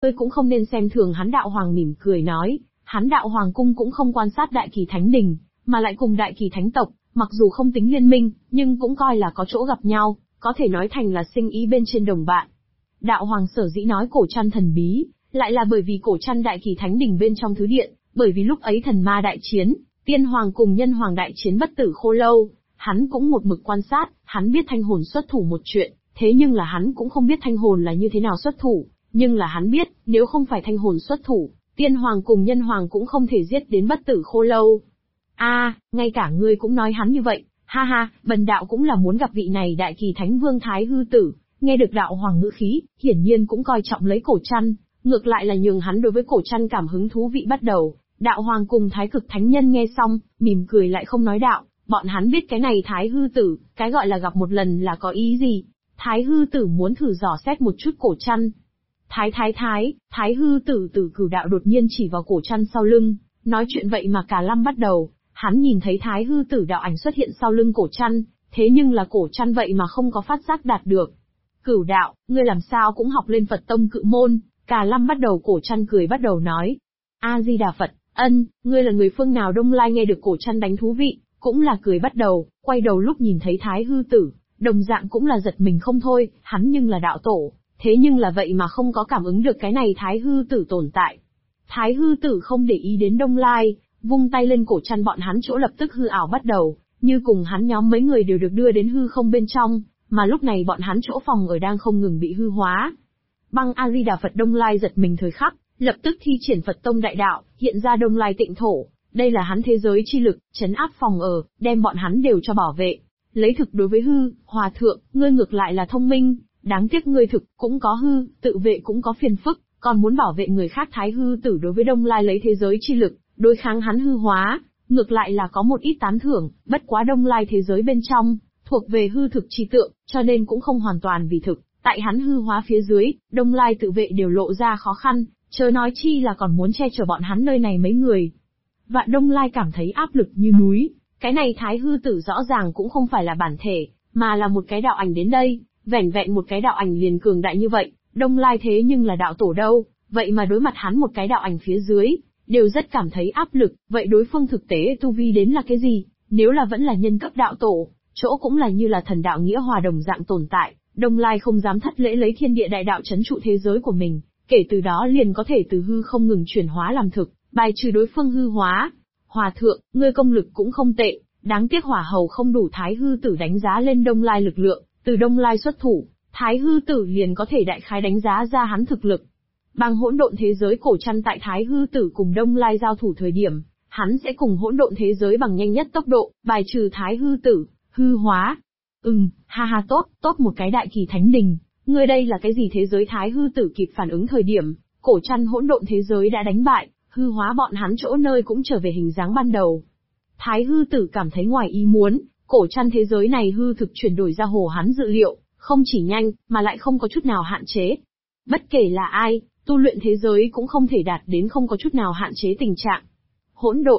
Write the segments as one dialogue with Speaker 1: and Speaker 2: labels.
Speaker 1: Ngươi cũng không nên xem thường hắn. Đạo Hoàng mỉm cười nói, hắn Đạo Hoàng cung cũng không quan sát Đại Kỳ Thánh Đình, mà lại cùng Đại Kỳ Thánh tộc, mặc dù không tính liên minh, nhưng cũng coi là có chỗ gặp nhau, có thể nói thành là sinh ý bên trên đồng bạn. Đạo Hoàng sở dĩ nói cổ trăn thần bí, lại là bởi vì cổ trăn Đại Kỳ Thánh Đình bên trong thứ điện, bởi vì lúc ấy thần ma đại chiến, tiên hoàng cùng nhân hoàng đại chiến bất tử khô lâu, hắn cũng một mực quan sát, hắn biết thanh hồn xuất thủ một chuyện, thế nhưng là hắn cũng không biết thanh hồn là như thế nào xuất thủ, nhưng là hắn biết, nếu không phải thanh hồn xuất thủ, tiên hoàng cùng nhân hoàng cũng không thể giết đến bất tử khô lâu. Ngay cả ngươi cũng nói hắn như vậy, ha ha, bần đạo cũng là muốn gặp vị này Đại Kỳ Thánh Vương Thái Hư Tử. Nghe được Đạo Hoàng ngữ khí, hiển nhiên cũng coi trọng lấy cổ trăn, ngược lại là nhường hắn đối với cổ trăn cảm hứng thú vị bắt đầu. Đạo Hoàng cùng Thái Cực Thánh Nhân nghe xong, mỉm cười lại không nói đạo, bọn hắn biết cái này Thái Hư Tử, cái gọi là gặp một lần là có ý gì. Thái Hư Tử muốn thử dò xét một chút cổ trăn. Thái Hư Tử Tử Cửu Đạo đột nhiên chỉ vào cổ trăn sau lưng, nói chuyện vậy mà cả lâm bắt đầu, hắn nhìn thấy Thái Hư Tử đạo ảnh xuất hiện sau lưng cổ trăn, thế nhưng là cổ trăn vậy mà không có phát giác đạt được. Cửu Đạo, ngươi làm sao cũng học lên Phật tông Cự Môn? Cả lâm bắt đầu. Cổ trăn cười bắt đầu nói, A Di Đà Phật, ngươi là người phương nào? Đông Lai nghe được cổ trăn đánh thú vị, cũng là cười bắt đầu, quay đầu lúc nhìn thấy Thái Hư Tử, đồng dạng cũng là giật mình không thôi, hắn nhưng là đạo tổ, thế nhưng là vậy mà không có cảm ứng được cái này Thái Hư Tử tồn tại. Thái Hư Tử không để ý đến Đông Lai, vung tay lên cổ trăn, bọn hắn chỗ lập tức hư ảo bắt đầu, như cùng hắn nhóm mấy người đều được đưa đến hư không bên trong, mà lúc này bọn hắn chỗ phòng ở đang không ngừng bị hư hóa. Băng A Di Đà Phật. Đông Lai giật mình thời khắc, lập tức thi triển Phật tông đại đạo, hiện ra Đông Lai Tịnh Thổ, đây là hắn thế giới chi lực, trấn áp phòng ở, đem bọn hắn đều cho bảo vệ. Lấy thực đối với hư, hòa thượng, ngươi ngược lại là thông minh, đáng tiếc ngươi thực cũng có hư, tự vệ cũng có phiền phức, còn muốn bảo vệ người khác. Thái Hư Tử đối với Đông Lai lấy thế giới chi lực, đối kháng hắn hư hóa, ngược lại là có một ít tán thưởng, bất quá Đông Lai thế giới bên trong, thuộc về hư thực chi tượng, cho nên cũng không hoàn toàn vì thực, tại hắn hư hóa phía dưới, Đông Lai tự vệ đều lộ ra khó khăn, chớ nói chi là còn muốn che chở bọn hắn nơi này mấy người. Vạn Đông Lai cảm thấy áp lực như núi, cái này Thái Hư Tử rõ ràng cũng không phải là bản thể, mà là một cái đạo ảnh đến đây, vẻn vẹn một cái đạo ảnh liền cường đại như vậy, Đông Lai thế nhưng là đạo tổ đâu, vậy mà đối mặt hắn một cái đạo ảnh phía dưới, đều rất cảm thấy áp lực, vậy đối phương thực tế tu vi đến là cái gì? Nếu là vẫn là nhân cấp đạo tổ, chỗ cũng là như là thần đạo nghĩa hòa đồng dạng tồn tại, Đông Lai không dám thất lễ lấy thiên địa đại đạo trấn trụ thế giới của mình, kể từ đó liền có thể từ hư không ngừng chuyển hóa làm thực, bài trừ đối phương hư hóa. Hòa thượng, ngươi công lực cũng không tệ, đáng tiếc hỏa hầu không đủ. Thái Hư Tử đánh giá lên Đông Lai lực lượng, từ Đông Lai xuất thủ, Thái Hư Tử liền có thể đại khái đánh giá ra hắn thực lực. Bằng hỗn độn thế giới cổ trăn tại Thái Hư Tử cùng Đông Lai giao thủ thời điểm, hắn sẽ cùng hỗn độn thế giới bằng nhanh nhất tốc độ, bài trừ Thái Hư Tử, hư hóa. Ha ha, tốt một cái Đại Kỳ Thánh Đình, ngươi đây là cái gì? Thế giới Thái Hư Tử kịp phản ứng thời điểm, cổ trăn hỗn độn thế giới đã đánh bại, hư hóa bọn hắn chỗ nơi cũng trở về hình dáng ban đầu. Thái Hư Tử cảm thấy ngoài ý muốn, cổ trăn thế giới này hư thực chuyển đổi ra hồ hắn dự liệu, không chỉ nhanh, mà lại không có chút nào hạn chế. Bất kể là ai, tu luyện thế giới cũng không thể đạt đến không có chút nào hạn chế tình trạng. Hỗn độn,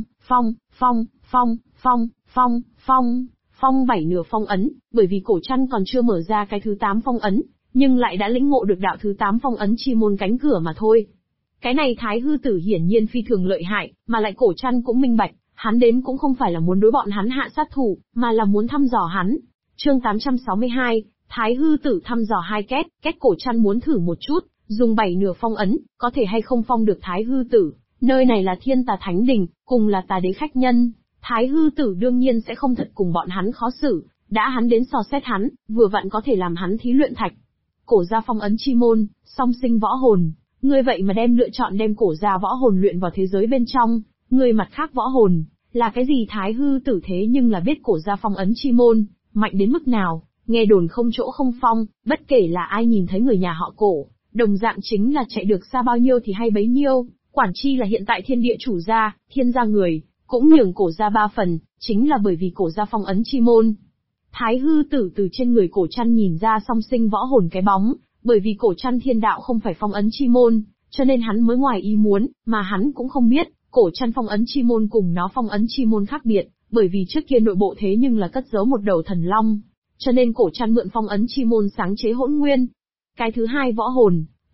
Speaker 1: phong 7 nửa phong ấn, bởi vì cổ trăn còn chưa mở ra cái thứ 8 phong ấn, nhưng lại đã lĩnh ngộ được đạo thứ 8 phong ấn chi môn cánh cửa mà thôi. Cái này Thái Hư Tử hiển nhiên phi thường lợi hại, mà lại cổ trăn cũng minh bạch, hắn đến cũng không phải là muốn đối bọn hắn hạ sát thủ, mà là muốn thăm dò hắn. Chương 862, Thái Hư Tử thăm dò hai két cổ trăn muốn thử một chút, dùng 7 nửa phong ấn, có thể hay không phong được Thái Hư Tử. Nơi này là Thiên Tà Thánh Đình, cùng là tà đế khách nhân, Thái Hư Tử đương nhiên sẽ không thật cùng bọn hắn khó xử, đã hắn đến dò xét hắn, vừa vặn có thể làm hắn thí luyện thạch. Cổ gia phong ấn chi môn, song sinh võ hồn, ngươi vậy mà lựa chọn đem cổ gia võ hồn luyện vào thế giới bên trong, ngươi mặt khác võ hồn, là cái gì? Thái Hư Tử thế nhưng là biết cổ gia phong ấn chi môn, mạnh đến mức nào, nghe đồn không chỗ không phong, bất kể là ai nhìn thấy người nhà họ cổ, đồng dạng chính là chạy được xa bao nhiêu thì hay bấy nhiêu, quản chi là hiện tại thiên địa chủ gia, thiên gia người, cũng nhường cổ gia 3 phần, chính là bởi vì cổ gia phong ấn chi môn. Thái Hư Tử từ trên người cổ trăn nhìn ra song sinh võ hồn cái bóng, bởi vì cổ trăn thiên đạo không phải phong ấn chi môn, cho nên hắn mới ngoài ý muốn, mà hắn cũng không biết, cổ trăn phong ấn chi môn cùng nó phong ấn chi môn khác biệt, bởi vì trước kia nội bộ thế nhưng là cất giấu một đầu thần long, cho nên cổ trăn mượn phong ấn chi môn sáng chế hỗn nguyên. Cái thứ hai võ hồn,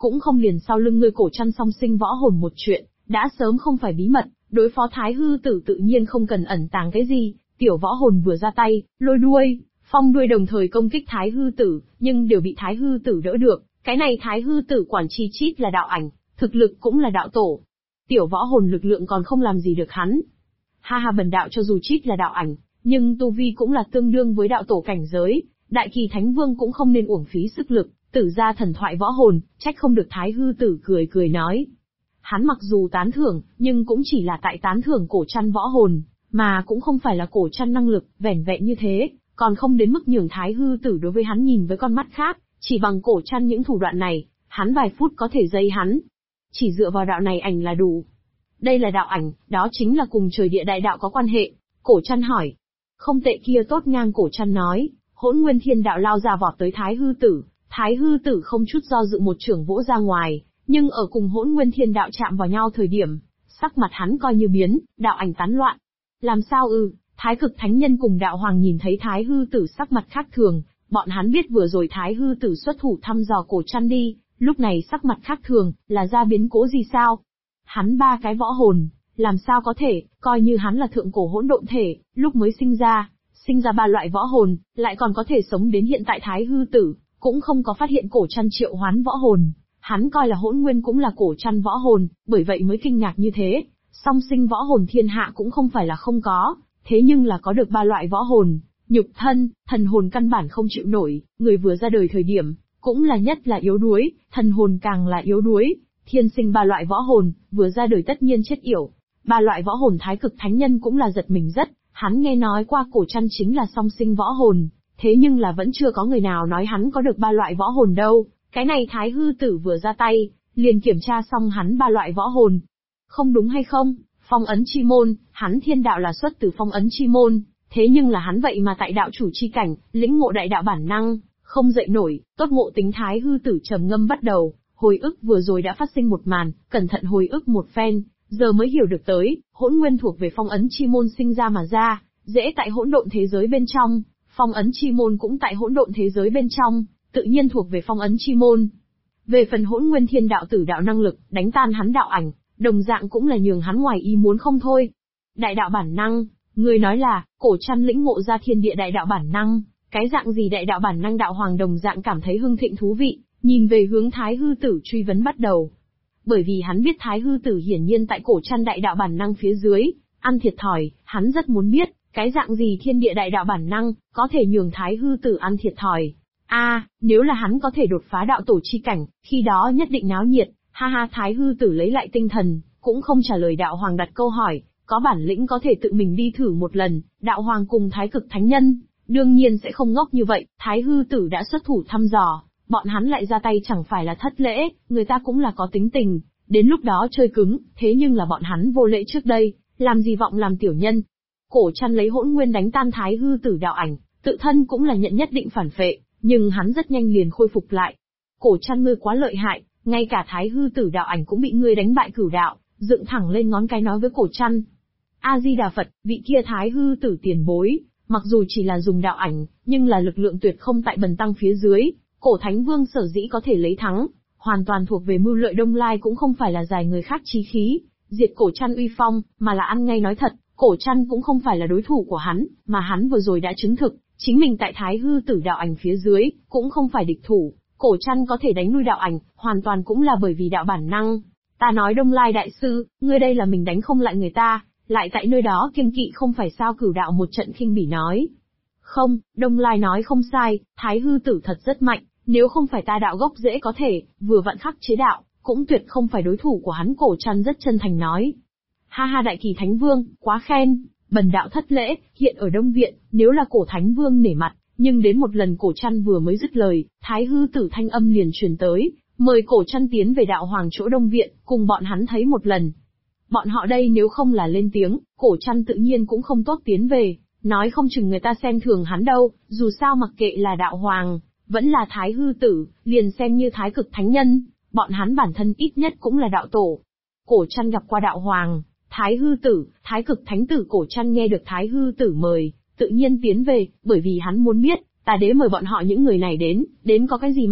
Speaker 1: cũng không liền sau lưng ngươi cổ trăn song sinh võ hồn một chuyện, đã sớm không phải bí mật, đối phó Thái Hư Tử tự nhiên không cần ẩn tàng cái gì, tiểu võ hồn vừa ra tay, lôi đuôi, phong đuôi đồng thời công kích Thái Hư Tử, nhưng đều bị Thái Hư Tử đỡ được, cái này Thái Hư Tử quản chi chít là đạo ảnh, thực lực cũng là đạo tổ. Tiểu võ hồn lực lượng còn không làm gì được hắn. Ha ha, bần đạo cho dù chít là đạo ảnh, nhưng tu vi cũng là tương đương với đạo tổ cảnh giới, Đại Kỳ Thánh Vương cũng không nên uổng phí sức lực, tử ra thần thoại võ hồn, trách không được. Thái Hư Tử cười cười nói. Hắn mặc dù tán thưởng, nhưng cũng chỉ là tại tán thưởng cổ trăn võ hồn, mà cũng không phải là cổ trăn năng lực, vẻn vẹn như thế, còn không đến mức nhường Thái Hư Tử đối với hắn nhìn với con mắt khác, chỉ bằng cổ trăn những thủ đoạn này, hắn vài phút có thể dây hắn. Chỉ dựa vào đạo này ảnh là đủ. Đây là đạo ảnh, đó chính là cùng trời địa đại đạo có quan hệ. Cổ trăn hỏi. Không tệ kia tốt ngang, cổ trăn nói. Hỗn Nguyên Thiên Đạo lao ra vọt tới Thái Hư Tử. Thái Hư Tử không chút do dự một chưởng vỗ ra ngoài, nhưng ở cùng Hỗn Nguyên Thiên Đạo chạm vào nhau thời điểm, sắc mặt hắn coi như biến, đạo ảnh tán loạn. Làm sao ư? Thái Cực Thánh Nhân cùng Đạo Hoàng nhìn thấy Thái Hư Tử sắc mặt khác thường, bọn hắn biết vừa rồi Thái Hư Tử xuất thủ thăm dò cổ trăn đi, lúc này sắc mặt khác thường, là ra biến cố gì sao? Hắn ba cái võ hồn, làm sao có thể, coi như hắn là thượng cổ hỗn độn thể, lúc mới sinh ra ba loại võ hồn, lại còn có thể sống đến hiện tại. Thái Hư Tử cũng không có phát hiện cổ trăn triệu hoán võ hồn, hắn coi là Hỗn Nguyên cũng là cổ trăn võ hồn, bởi vậy mới kinh ngạc như thế. Song sinh võ hồn thiên hạ cũng không phải là không có, thế nhưng là có được ba loại võ hồn, nhục thân, thần hồn căn bản không chịu nổi, người vừa ra đời thời điểm, cũng là nhất là yếu đuối, thần hồn càng là yếu đuối, thiên sinh ba loại võ hồn, vừa ra đời tất nhiên chết yểu. Ba loại võ hồn Thái Cực Thánh Nhân cũng là giật mình rất, hắn nghe nói qua cổ trăn chính là song sinh võ hồn, thế nhưng là vẫn chưa có người nào nói hắn có được ba loại võ hồn đâu, cái này Thái Hư Tử vừa ra tay, liền kiểm tra xong hắn ba loại võ hồn. Không đúng hay không, phong ấn chi môn, hắn thiên đạo là xuất từ phong ấn chi môn, thế nhưng là hắn vậy mà tại đạo chủ chi cảnh, lĩnh ngộ đại đạo bản năng, không dậy nổi, tốt ngộ tính. Thái Hư Tử trầm ngâm bắt đầu, hồi ức vừa rồi đã phát sinh một màn, cẩn thận hồi ức một phen, giờ mới hiểu được tới, hỗn nguyên thuộc về phong ấn chi môn sinh ra mà ra, dễ tại hỗn độn thế giới bên trong, phong ấn chi môn cũng tại hỗn độn thế giới bên trong, tự nhiên thuộc về phong ấn chi môn. Về phần Hỗn Nguyên Thiên Đạo tử đạo năng lực, đánh tan hắn đạo ảnh, đồng dạng cũng là nhường hắn ngoài ý muốn không thôi. Đại đạo bản năng, người nói là, cổ trăn lĩnh ngộ ra thiên địa đại đạo bản năng, cái dạng gì đại đạo bản năng? Đạo Hoàng đồng dạng cảm thấy hưng thịnh thú vị, nhìn về hướng Thái Hư Tử truy vấn bắt đầu. Bởi vì hắn biết Thái Hư Tử hiển nhiên tại cổ trăn đại đạo bản năng phía dưới, ăn thiệt thòi, hắn rất muốn biết, cái dạng gì thiên địa đại đạo bản năng, có thể nhường Thái Hư Tử ăn thiệt thòi. Nếu là hắn có thể đột phá đạo tổ chi cảnh, khi đó nhất định náo nhiệt, ha ha. Thái Hư Tử lấy lại tinh thần, cũng không trả lời Đạo Hoàng đặt câu hỏi, có bản lĩnh có thể tự mình đi thử một lần. Đạo Hoàng cùng Thái Cực Thánh Nhân, đương nhiên sẽ không ngốc như vậy, Thái Hư Tử đã xuất thủ thăm dò, bọn hắn lại ra tay chẳng phải là thất lễ, người ta cũng là có tính tình, đến lúc đó chơi cứng, thế nhưng là bọn hắn vô lễ trước đây, làm gì vọng làm tiểu nhân. Cổ trăn lấy hỗn nguyên đánh tan Thái Hư Tử đạo ảnh, tự thân cũng là nhận nhất định phản phệ, nhưng hắn rất nhanh liền khôi phục lại. Cổ trăn ngươi quá lợi hại, ngay cả Thái Hư Tử đạo ảnh cũng bị ngươi đánh bại cửu đạo, dựng thẳng lên ngón cái nói với cổ trăn. A-di-đà Phật, vị kia Thái Hư Tử tiền bối, mặc dù chỉ là dùng đạo ảnh, nhưng là lực lượng tuyệt không tại bần tăng phía dưới, cổ Thánh Vương sở dĩ có thể lấy thắng, hoàn toàn thuộc về mưu lợi Đông Lai, cũng không phải là giải người khác chí khí, diệt cổ trăn uy phong, mà là ăn ngay nói thật, cổ trăn cũng không phải là đối thủ của hắn, mà hắn vừa rồi đã chứng thực, chính mình tại Thái Hư Tử đạo ảnh phía dưới, cũng không phải địch thủ, cổ trăn có thể đánh nuôi đạo ảnh, hoàn toàn cũng là bởi vì đạo bản năng. Ta nói Đông Lai đại sư, ngươi đây là mình đánh không lại người ta, lại tại nơi đó kiêng kỵ không phải sao? Cửu đạo một trận khinh bỉ nói. Không, Đông Lai nói không sai, Thái Hư Tử thật rất mạnh, nếu không phải ta đạo gốc dễ có thể, vừa vặn khắc chế đạo, cũng tuyệt không phải đối thủ của hắn. Cổ trăn rất chân thành nói. Ha ha, Đại Kỳ Thánh Vương, quá khen, bần đạo thất lễ, hiện ở Đông Viện, nếu là cổ Thánh Vương nể mặt, nhưng đến một lần. Cổ trăn vừa mới dứt lời, Thái Hư Tử thanh âm liền truyền tới, mời cổ trăn tiến về Đạo Hoàng chỗ Đông Viện, cùng bọn hắn thấy một lần. Bọn họ đây nếu không là lên tiếng, cổ trăn tự nhiên cũng không tốt tiến về, nói không chừng người ta xem thường hắn đâu, dù sao mặc kệ là Đạo Hoàng, vẫn là Thái Hư Tử, liền xem như Thái Cực Thánh Nhân, bọn hắn bản thân ít nhất cũng là đạo tổ. Cổ trăn gặp qua Đạo Hoàng, Thái Hư Tử, Thái Cực Thánh Tử. Cổ trăn nghe được Thái Hư Tử mời, tự nhiên tiến về, bởi vì hắn muốn biết, Tà Đế mời bọn họ những người này đến có cái gì mắt.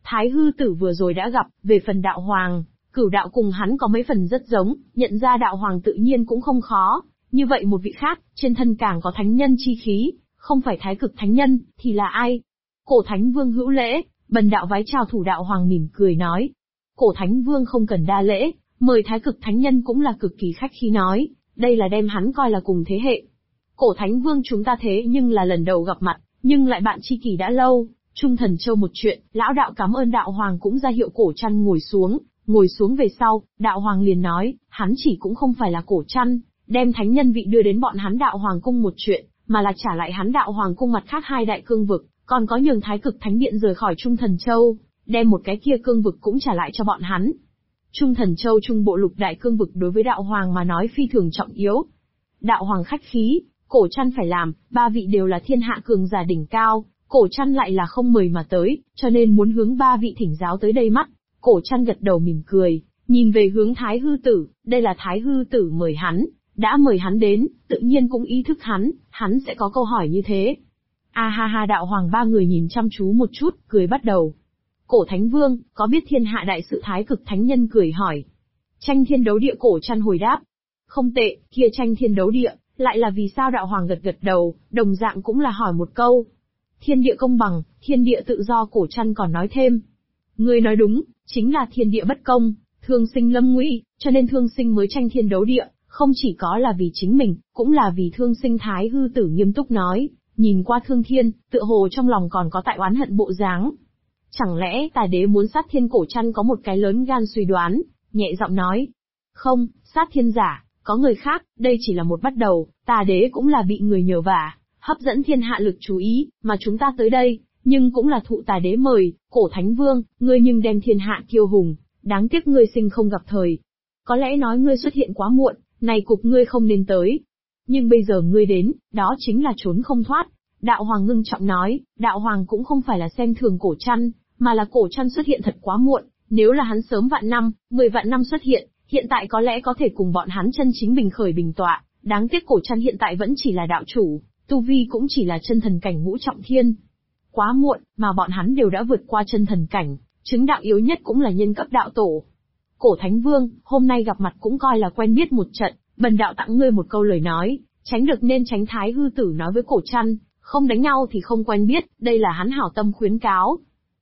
Speaker 1: Thái hư tử vừa rồi đã gặp, về phần đạo hoàng, cửu đạo cùng hắn có mấy phần rất giống, nhận ra đạo hoàng tự nhiên cũng không khó. Như vậy một vị khác, trên thân càng có thánh nhân chi khí, không phải thái cực thánh nhân, thì là ai? Cổ Thánh Vương hữu lễ, bần đạo vái chào thủ đạo hoàng mỉm cười nói. Cổ Thánh Vương không cần đa lễ, mời thái cực thánh nhân cũng là cực kỳ khách khí nói, đây là đem hắn coi là cùng thế hệ. Cổ Thánh Vương chúng ta thế nhưng là lần đầu gặp mặt, nhưng lại bạn tri kỷ đã lâu, Trung Thần Châu một chuyện, lão đạo cảm ơn đạo hoàng cũng ra hiệu cổ trăn ngồi xuống về sau, đạo hoàng liền nói, hắn chỉ cũng không phải là cổ trăn, đem thánh nhân vị đưa đến bọn hắn đạo hoàng cung một chuyện, mà là trả lại hắn đạo hoàng cung mặt khác hai đại cương vực, còn có nhường thái cực thánh điện rời khỏi Trung Thần Châu, đem một cái kia cương vực cũng trả lại cho bọn hắn. Trung Thần Châu trung bộ lục đại cương vực đối với đạo hoàng mà nói phi thường trọng yếu. Đạo hoàng khách khí, cổ trăn phải làm, ba vị đều là thiên hạ cường giả đỉnh cao, cổ trăn lại là không mời mà tới, cho nên muốn hướng ba vị thỉnh giáo tới đây mắt. Cổ trăn gật đầu mỉm cười, nhìn về hướng Thái hư tử, đây là Thái hư tử mời hắn, đã mời hắn đến, tự nhiên cũng ý thức hắn sẽ có câu hỏi như thế. A ha ha, đạo hoàng ba người nhìn chăm chú một chút, cười bắt đầu. Cổ Thánh Vương, có biết thiên hạ đại sự thái cực thánh nhân cười hỏi. Tranh thiên đấu địa, cổ trăn hồi đáp. Không tệ, kia tranh thiên đấu địa, lại là vì sao? Đạo hoàng gật gật đầu, đồng dạng cũng là hỏi một câu. Thiên địa công bằng, thiên địa tự do, cổ trăn còn nói thêm. Ngươi nói đúng, chính là thiên địa bất công, thương sinh lâm nguy, cho nên thương sinh mới tranh thiên đấu địa, không chỉ có là vì chính mình, cũng là vì thương sinh. Thái hư tử nghiêm túc nói, nhìn qua Thương Thiên, tựa hồ trong lòng còn có tại oán hận bộ dáng. Chẳng lẽ tà đế muốn sát thiên? Cổ trăn có một cái lớn gan suy đoán, nhẹ giọng nói. Không, sát thiên giả, có người khác, đây chỉ là một bắt đầu, tà đế cũng là bị người nhờ vả, hấp dẫn thiên hạ lực chú ý, mà chúng ta tới đây, nhưng cũng là thụ tà đế mời. Cổ Thánh Vương, ngươi nhưng đem thiên hạ kiêu hùng, đáng tiếc ngươi sinh không gặp thời. Có lẽ nói ngươi xuất hiện quá muộn, này cục ngươi không nên tới. Nhưng bây giờ ngươi đến, đó chính là trốn không thoát. Đạo hoàng ngưng trọng nói, đạo hoàng cũng không phải là xem thường cổ trăn, mà là cổ trăn xuất hiện thật quá muộn, nếu là hắn sớm vạn năm, 10 vạn năm xuất hiện tại có lẽ có thể cùng bọn hắn chân chính bình khởi bình tọa, đáng tiếc cổ trăn hiện tại vẫn chỉ là đạo chủ, tu vi cũng chỉ là chân thần cảnh ngũ trọng thiên. Quá muộn, mà bọn hắn đều đã vượt qua chân thần cảnh, chứng đạo yếu nhất cũng là nhân cấp đạo tổ. Cổ Thánh Vương, hôm nay gặp mặt cũng coi là quen biết một trận, bần đạo tặng ngươi một câu lời nói, tránh được nên tránh. Thái hư tử nói với cổ trăn, không đánh nhau thì không quen biết, đây là hắn hảo tâm khuyến cáo.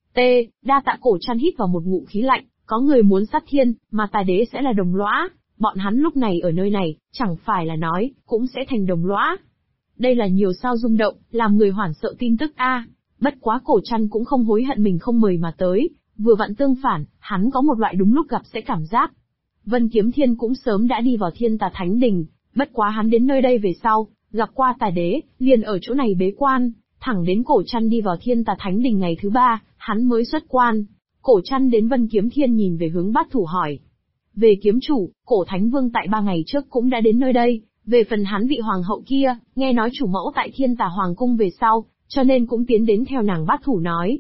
Speaker 1: Đa tạ. Cổ trăn hít vào một ngụm khí lạnh, có người muốn sát thiên, mà tà đế sẽ là đồng lõa, bọn hắn lúc này ở nơi này, chẳng phải là nói, cũng sẽ thành đồng lõa. Đây là nhiều sao rung động, làm người hoảng sợ tin tức a. Bất quá cổ trăn cũng không hối hận mình không mời mà tới, vừa vặn tương phản, hắn có một loại đúng lúc gặp sẽ cảm giác. Vân Kiếm Thiên cũng sớm đã đi vào Thiên Tà Thánh Đình, bất quá hắn đến nơi đây về sau, gặp qua tà đế, liền ở chỗ này bế quan, thẳng đến cổ trăn đi vào Thiên Tà Thánh Đình ngày thứ 3, hắn mới xuất quan. Cổ trăn đến Vân Kiếm Thiên nhìn về hướng Bát Thủ hỏi. Về kiếm chủ, cổ Thánh Vương tại 3 ngày trước cũng đã đến nơi đây, về phần hắn vị hoàng hậu kia, nghe nói chủ mẫu tại Thiên Tà Hoàng cung về sau, cho nên cũng tiến đến theo nàng. Bát Thủ nói.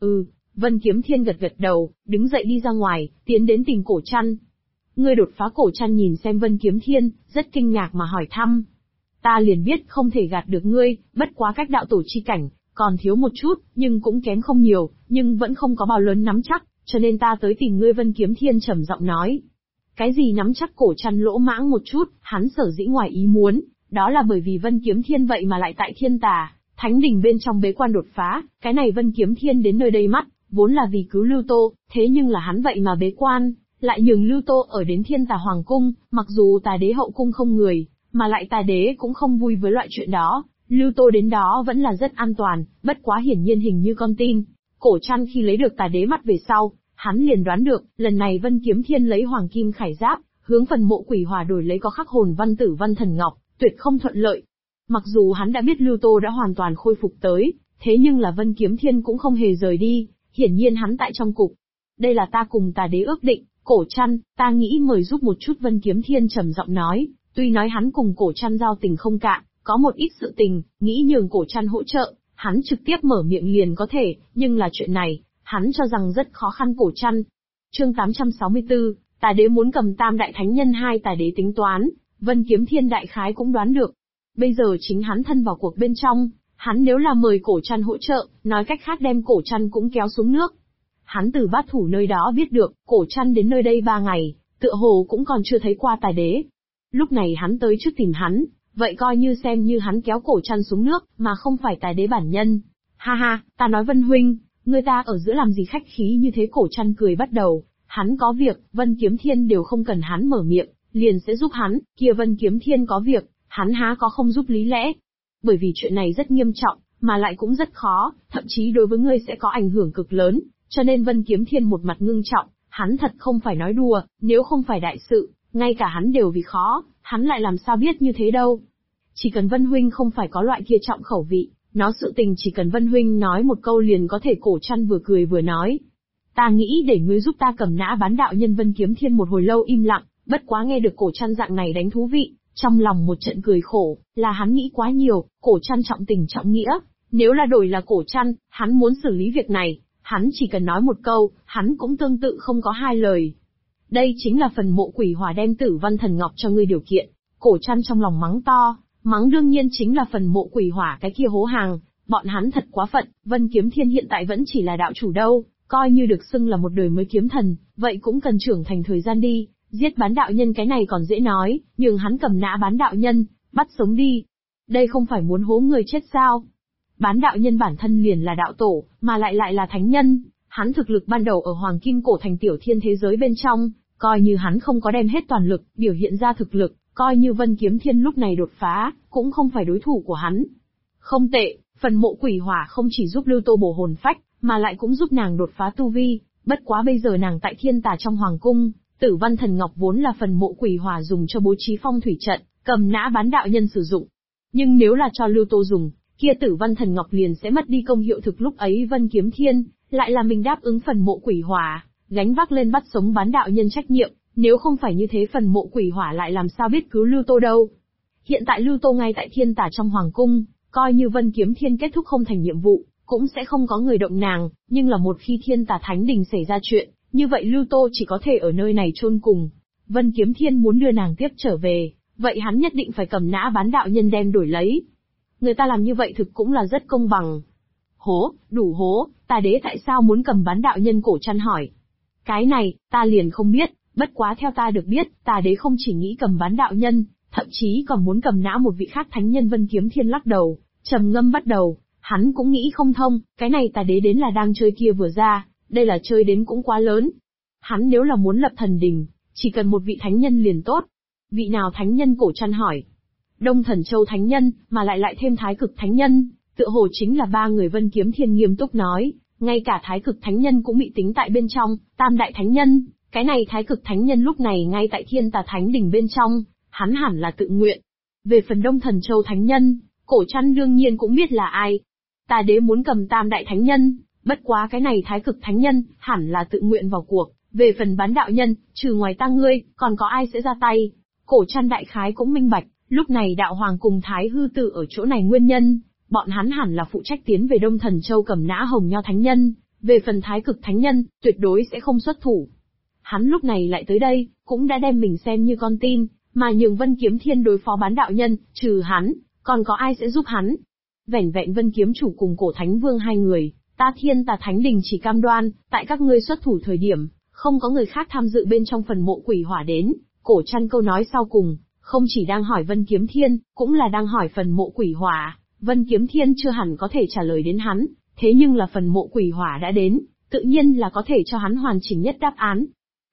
Speaker 1: Vân Kiếm Thiên gật gật đầu, đứng dậy đi ra ngoài, tiến đến tìm cổ trăn. Ngươi đột phá? Cổ trăn nhìn xem Vân Kiếm Thiên, rất kinh ngạc mà hỏi thăm. Ta liền biết không thể gạt được ngươi, bất quá cách đạo tổ chi cảnh, còn thiếu một chút, nhưng cũng kém không nhiều, nhưng vẫn không có bao lớn nắm chắc, cho nên ta tới tìm ngươi. Vân Kiếm Thiên trầm giọng nói. Cái gì nắm chắc? Cổ trăn lỗ mãng một chút, hắn sở dĩ ngoài ý muốn, đó là bởi vì Vân Kiếm Thiên vậy mà lại tại Thiên Tà Thánh Đình bên trong bế quan đột phá, cái này Vân Kiếm Thiên đến nơi đây mắt, vốn là vì cứu Lưu Tô, thế nhưng là hắn vậy mà bế quan, lại nhường Lưu Tô ở đến Thiên Tà Hoàng cung, mặc dù tà đế hậu cung không người, mà lại tà đế cũng không vui với loại chuyện đó, Lưu Tô đến đó vẫn là rất an toàn, bất quá hiển nhiên hình như con tin. Cổ trăn khi lấy được tà đế mắt về sau, hắn liền đoán được, lần này Vân Kiếm Thiên lấy hoàng kim khải giáp, hướng phần mộ quỷ hỏa đổi lấy có khắc hồn văn tử văn thần ngọc, tuyệt không thuận lợi. Mặc dù hắn đã biết Lưu Tô đã hoàn toàn khôi phục tới, thế nhưng là Vân Kiếm Thiên cũng không hề rời đi, hiển nhiên hắn tại trong cục. Đây là ta cùng tà đế ước định, cổ trăn, ta nghĩ mời giúp một chút. Vân Kiếm Thiên trầm giọng nói, tuy nói hắn cùng cổ trăn giao tình không cạn, có một ít sự tình, nghĩ nhường cổ trăn hỗ trợ, hắn trực tiếp mở miệng liền có thể, nhưng là chuyện này, hắn cho rằng rất khó khăn. Cổ trăn. Chương 864, tà đế muốn cầm Tam Đại Thánh Nhân. Hai tà đế tính toán, Vân Kiếm Thiên đại khái cũng đoán được. Bây giờ chính hắn thân vào cuộc bên trong, hắn nếu là mời cổ trăn hỗ trợ, nói cách khác đem cổ trăn cũng kéo xuống nước. Hắn từ bát thủ nơi đó biết được, Cổ Trăn đến nơi đây 3 ngày, tựa hồ cũng còn chưa thấy qua tài đế. Lúc này hắn tới trước tìm hắn, vậy coi như xem như hắn kéo Cổ Trăn xuống nước, mà không phải tài đế bản nhân. Ha ha, ta nói Vân huynh, người ta ở giữa làm gì khách khí như thế? Cổ Trăn cười bắt đầu, hắn có việc, Vân Kiếm Thiên đều không cần hắn mở miệng, liền sẽ giúp hắn, kia Vân Kiếm Thiên có việc, hắn há có không giúp lý lẽ. Bởi vì chuyện này rất nghiêm trọng, mà lại cũng rất khó, thậm chí đối với ngươi sẽ có ảnh hưởng cực lớn, cho nên Vân Kiếm Thiên một mặt ngưng trọng, hắn thật không phải nói đùa, nếu không phải đại sự, ngay cả hắn đều vì khó, hắn lại làm sao biết như thế đâu. Chỉ cần Vân huynh không phải có loại kia trọng khẩu vị, nó sự tình chỉ cần Vân huynh nói một câu liền có thể. Cổ Trăn vừa cười vừa nói. Ta nghĩ để ngươi giúp ta cầm nã bán đạo nhân. Vân Kiếm Thiên một hồi lâu im lặng, bất quá nghe được Cổ Trăn dạng này đánh thú vị, trong lòng một trận cười khổ, là hắn nghĩ quá nhiều. Cổ Trăn trọng tình trọng nghĩa, nếu là đổi là Cổ Trăn, hắn muốn xử lý việc này, hắn chỉ cần nói một câu, hắn cũng tương tự không có hai lời. Đây chính là phần mộ quỷ hỏa đem Tử Văn Thần Ngọc cho ngươi điều kiện. Cổ Trăn trong lòng mắng to, mắng đương nhiên chính là phần mộ quỷ hỏa cái kia hố hàng, bọn hắn thật quá phận. Vân Kiếm Thiên hiện tại vẫn chỉ là đạo chủ đâu, coi như được xưng là một đời mới kiếm thần, vậy cũng cần trưởng thành thời gian đi. Giết bán đạo nhân cái này còn dễ nói, nhưng hắn cầm nã bán đạo nhân, bắt sống đi. Đây không phải muốn hố người chết sao? Bán đạo nhân bản thân liền là đạo tổ, mà lại là thánh nhân, hắn thực lực ban đầu ở Hoàng Kim Cổ Thành tiểu thiên thế giới bên trong, coi như hắn không có đem hết toàn lực, biểu hiện ra thực lực, coi như Vân Kiếm Thiên lúc này đột phá, cũng không phải đối thủ của hắn. Không tệ, phần mộ quỷ hỏa không chỉ giúp Lưu Tô bổ hồn phách, mà lại cũng giúp nàng đột phá tu vi, bất quá bây giờ nàng tại Thiên Tà trong hoàng cung, Tử Văn Thần Ngọc vốn là phần mộ quỷ hỏa dùng cho bố trí phong thủy trận, cầm nã bán đạo nhân sử dụng. Nhưng nếu là cho Lưu Tô dùng, kia Tử Văn Thần Ngọc liền sẽ mất đi công hiệu thực. Lúc ấy Vân Kiếm Thiên lại là mình đáp ứng phần mộ quỷ hỏa, gánh vác lên bắt sống bán đạo nhân trách nhiệm, nếu không phải như thế phần mộ quỷ hỏa lại làm sao biết cứu Lưu Tô đâu. Hiện tại Lưu Tô ngay tại Thiên Tà trong hoàng cung, coi như Vân Kiếm Thiên kết thúc không thành nhiệm vụ, cũng sẽ không có người động nàng, nhưng là một khi Thiên Tà Thánh Đình xảy ra chuyện, như vậy Lưu Tô chỉ có thể ở nơi này chôn cùng. Vân Kiếm Thiên muốn đưa nàng tiếp trở về, vậy hắn nhất định phải cầm nã bán đạo nhân đem đổi lấy. Người ta làm như vậy thực cũng là rất công bằng. Hố, đủ hố, tà đế tại sao muốn cầm bán đạo nhân? Cổ Trăn hỏi. Cái này, ta liền không biết, bất quá theo ta được biết, tà đế không chỉ nghĩ cầm bán đạo nhân, thậm chí còn muốn cầm nã một vị khác thánh nhân. Vân Kiếm Thiên lắc đầu, trầm ngâm bắt đầu, hắn cũng nghĩ không thông, cái này tà đế đến là đang chơi kia vừa ra, đây là chơi đến cũng quá lớn. Hắn nếu là muốn lập thần đình, chỉ cần một vị thánh nhân liền tốt. Vị nào thánh nhân? Cổ Trăn hỏi. Đông Thần Châu thánh nhân, mà lại thêm Thái Cực thánh nhân, tựa hồ chính là 3 người. Vân Kiếm Thiên nghiêm túc nói, ngay cả Thái Cực thánh nhân cũng bị tính tại bên trong. Tam đại thánh nhân, cái này Thái Cực thánh nhân lúc này ngay tại Thiên Tà Thánh Đình bên trong, hắn hẳn là tự nguyện. Về phần Đông Thần Châu thánh nhân, Cổ Trăn đương nhiên cũng biết là ai. Tà đế muốn cầm Tam đại thánh nhân, bất quá cái này Thái Cực thánh nhân hẳn là tự nguyện vào cuộc. Về phần bán đạo nhân, trừ ngoài ta ngươi, còn có ai sẽ ra tay? Cổ Trăn đại khái cũng minh bạch, lúc này đạo hoàng cùng Thái Hư Tử ở chỗ này nguyên nhân, bọn hắn hẳn là phụ trách tiến về Đông Thần Châu cầm nã Hồng Nho thánh nhân. Về phần Thái Cực thánh nhân, tuyệt đối sẽ không xuất thủ. Hắn lúc này lại tới đây, cũng đã đem mình xem như con tin, mà nhường Vân Kiếm Thiên đối phó bán đạo nhân, trừ hắn, còn có ai sẽ giúp hắn? Vẻn vẹn Vân Kiếm Chủ cùng Cổ Thánh Vương 2 người, ta Thiên Tà Thánh Đình chỉ cam đoan, tại các ngươi xuất thủ thời điểm, không có người khác tham dự bên trong phần mộ quỷ hỏa đến. Cổ Trăn câu nói sau cùng, không chỉ đang hỏi Vân Kiếm Thiên, cũng là đang hỏi phần mộ quỷ hỏa. Vân Kiếm Thiên chưa hẳn có thể trả lời đến hắn, thế nhưng là phần mộ quỷ hỏa đã đến, tự nhiên là có thể cho hắn hoàn chỉnh nhất đáp án.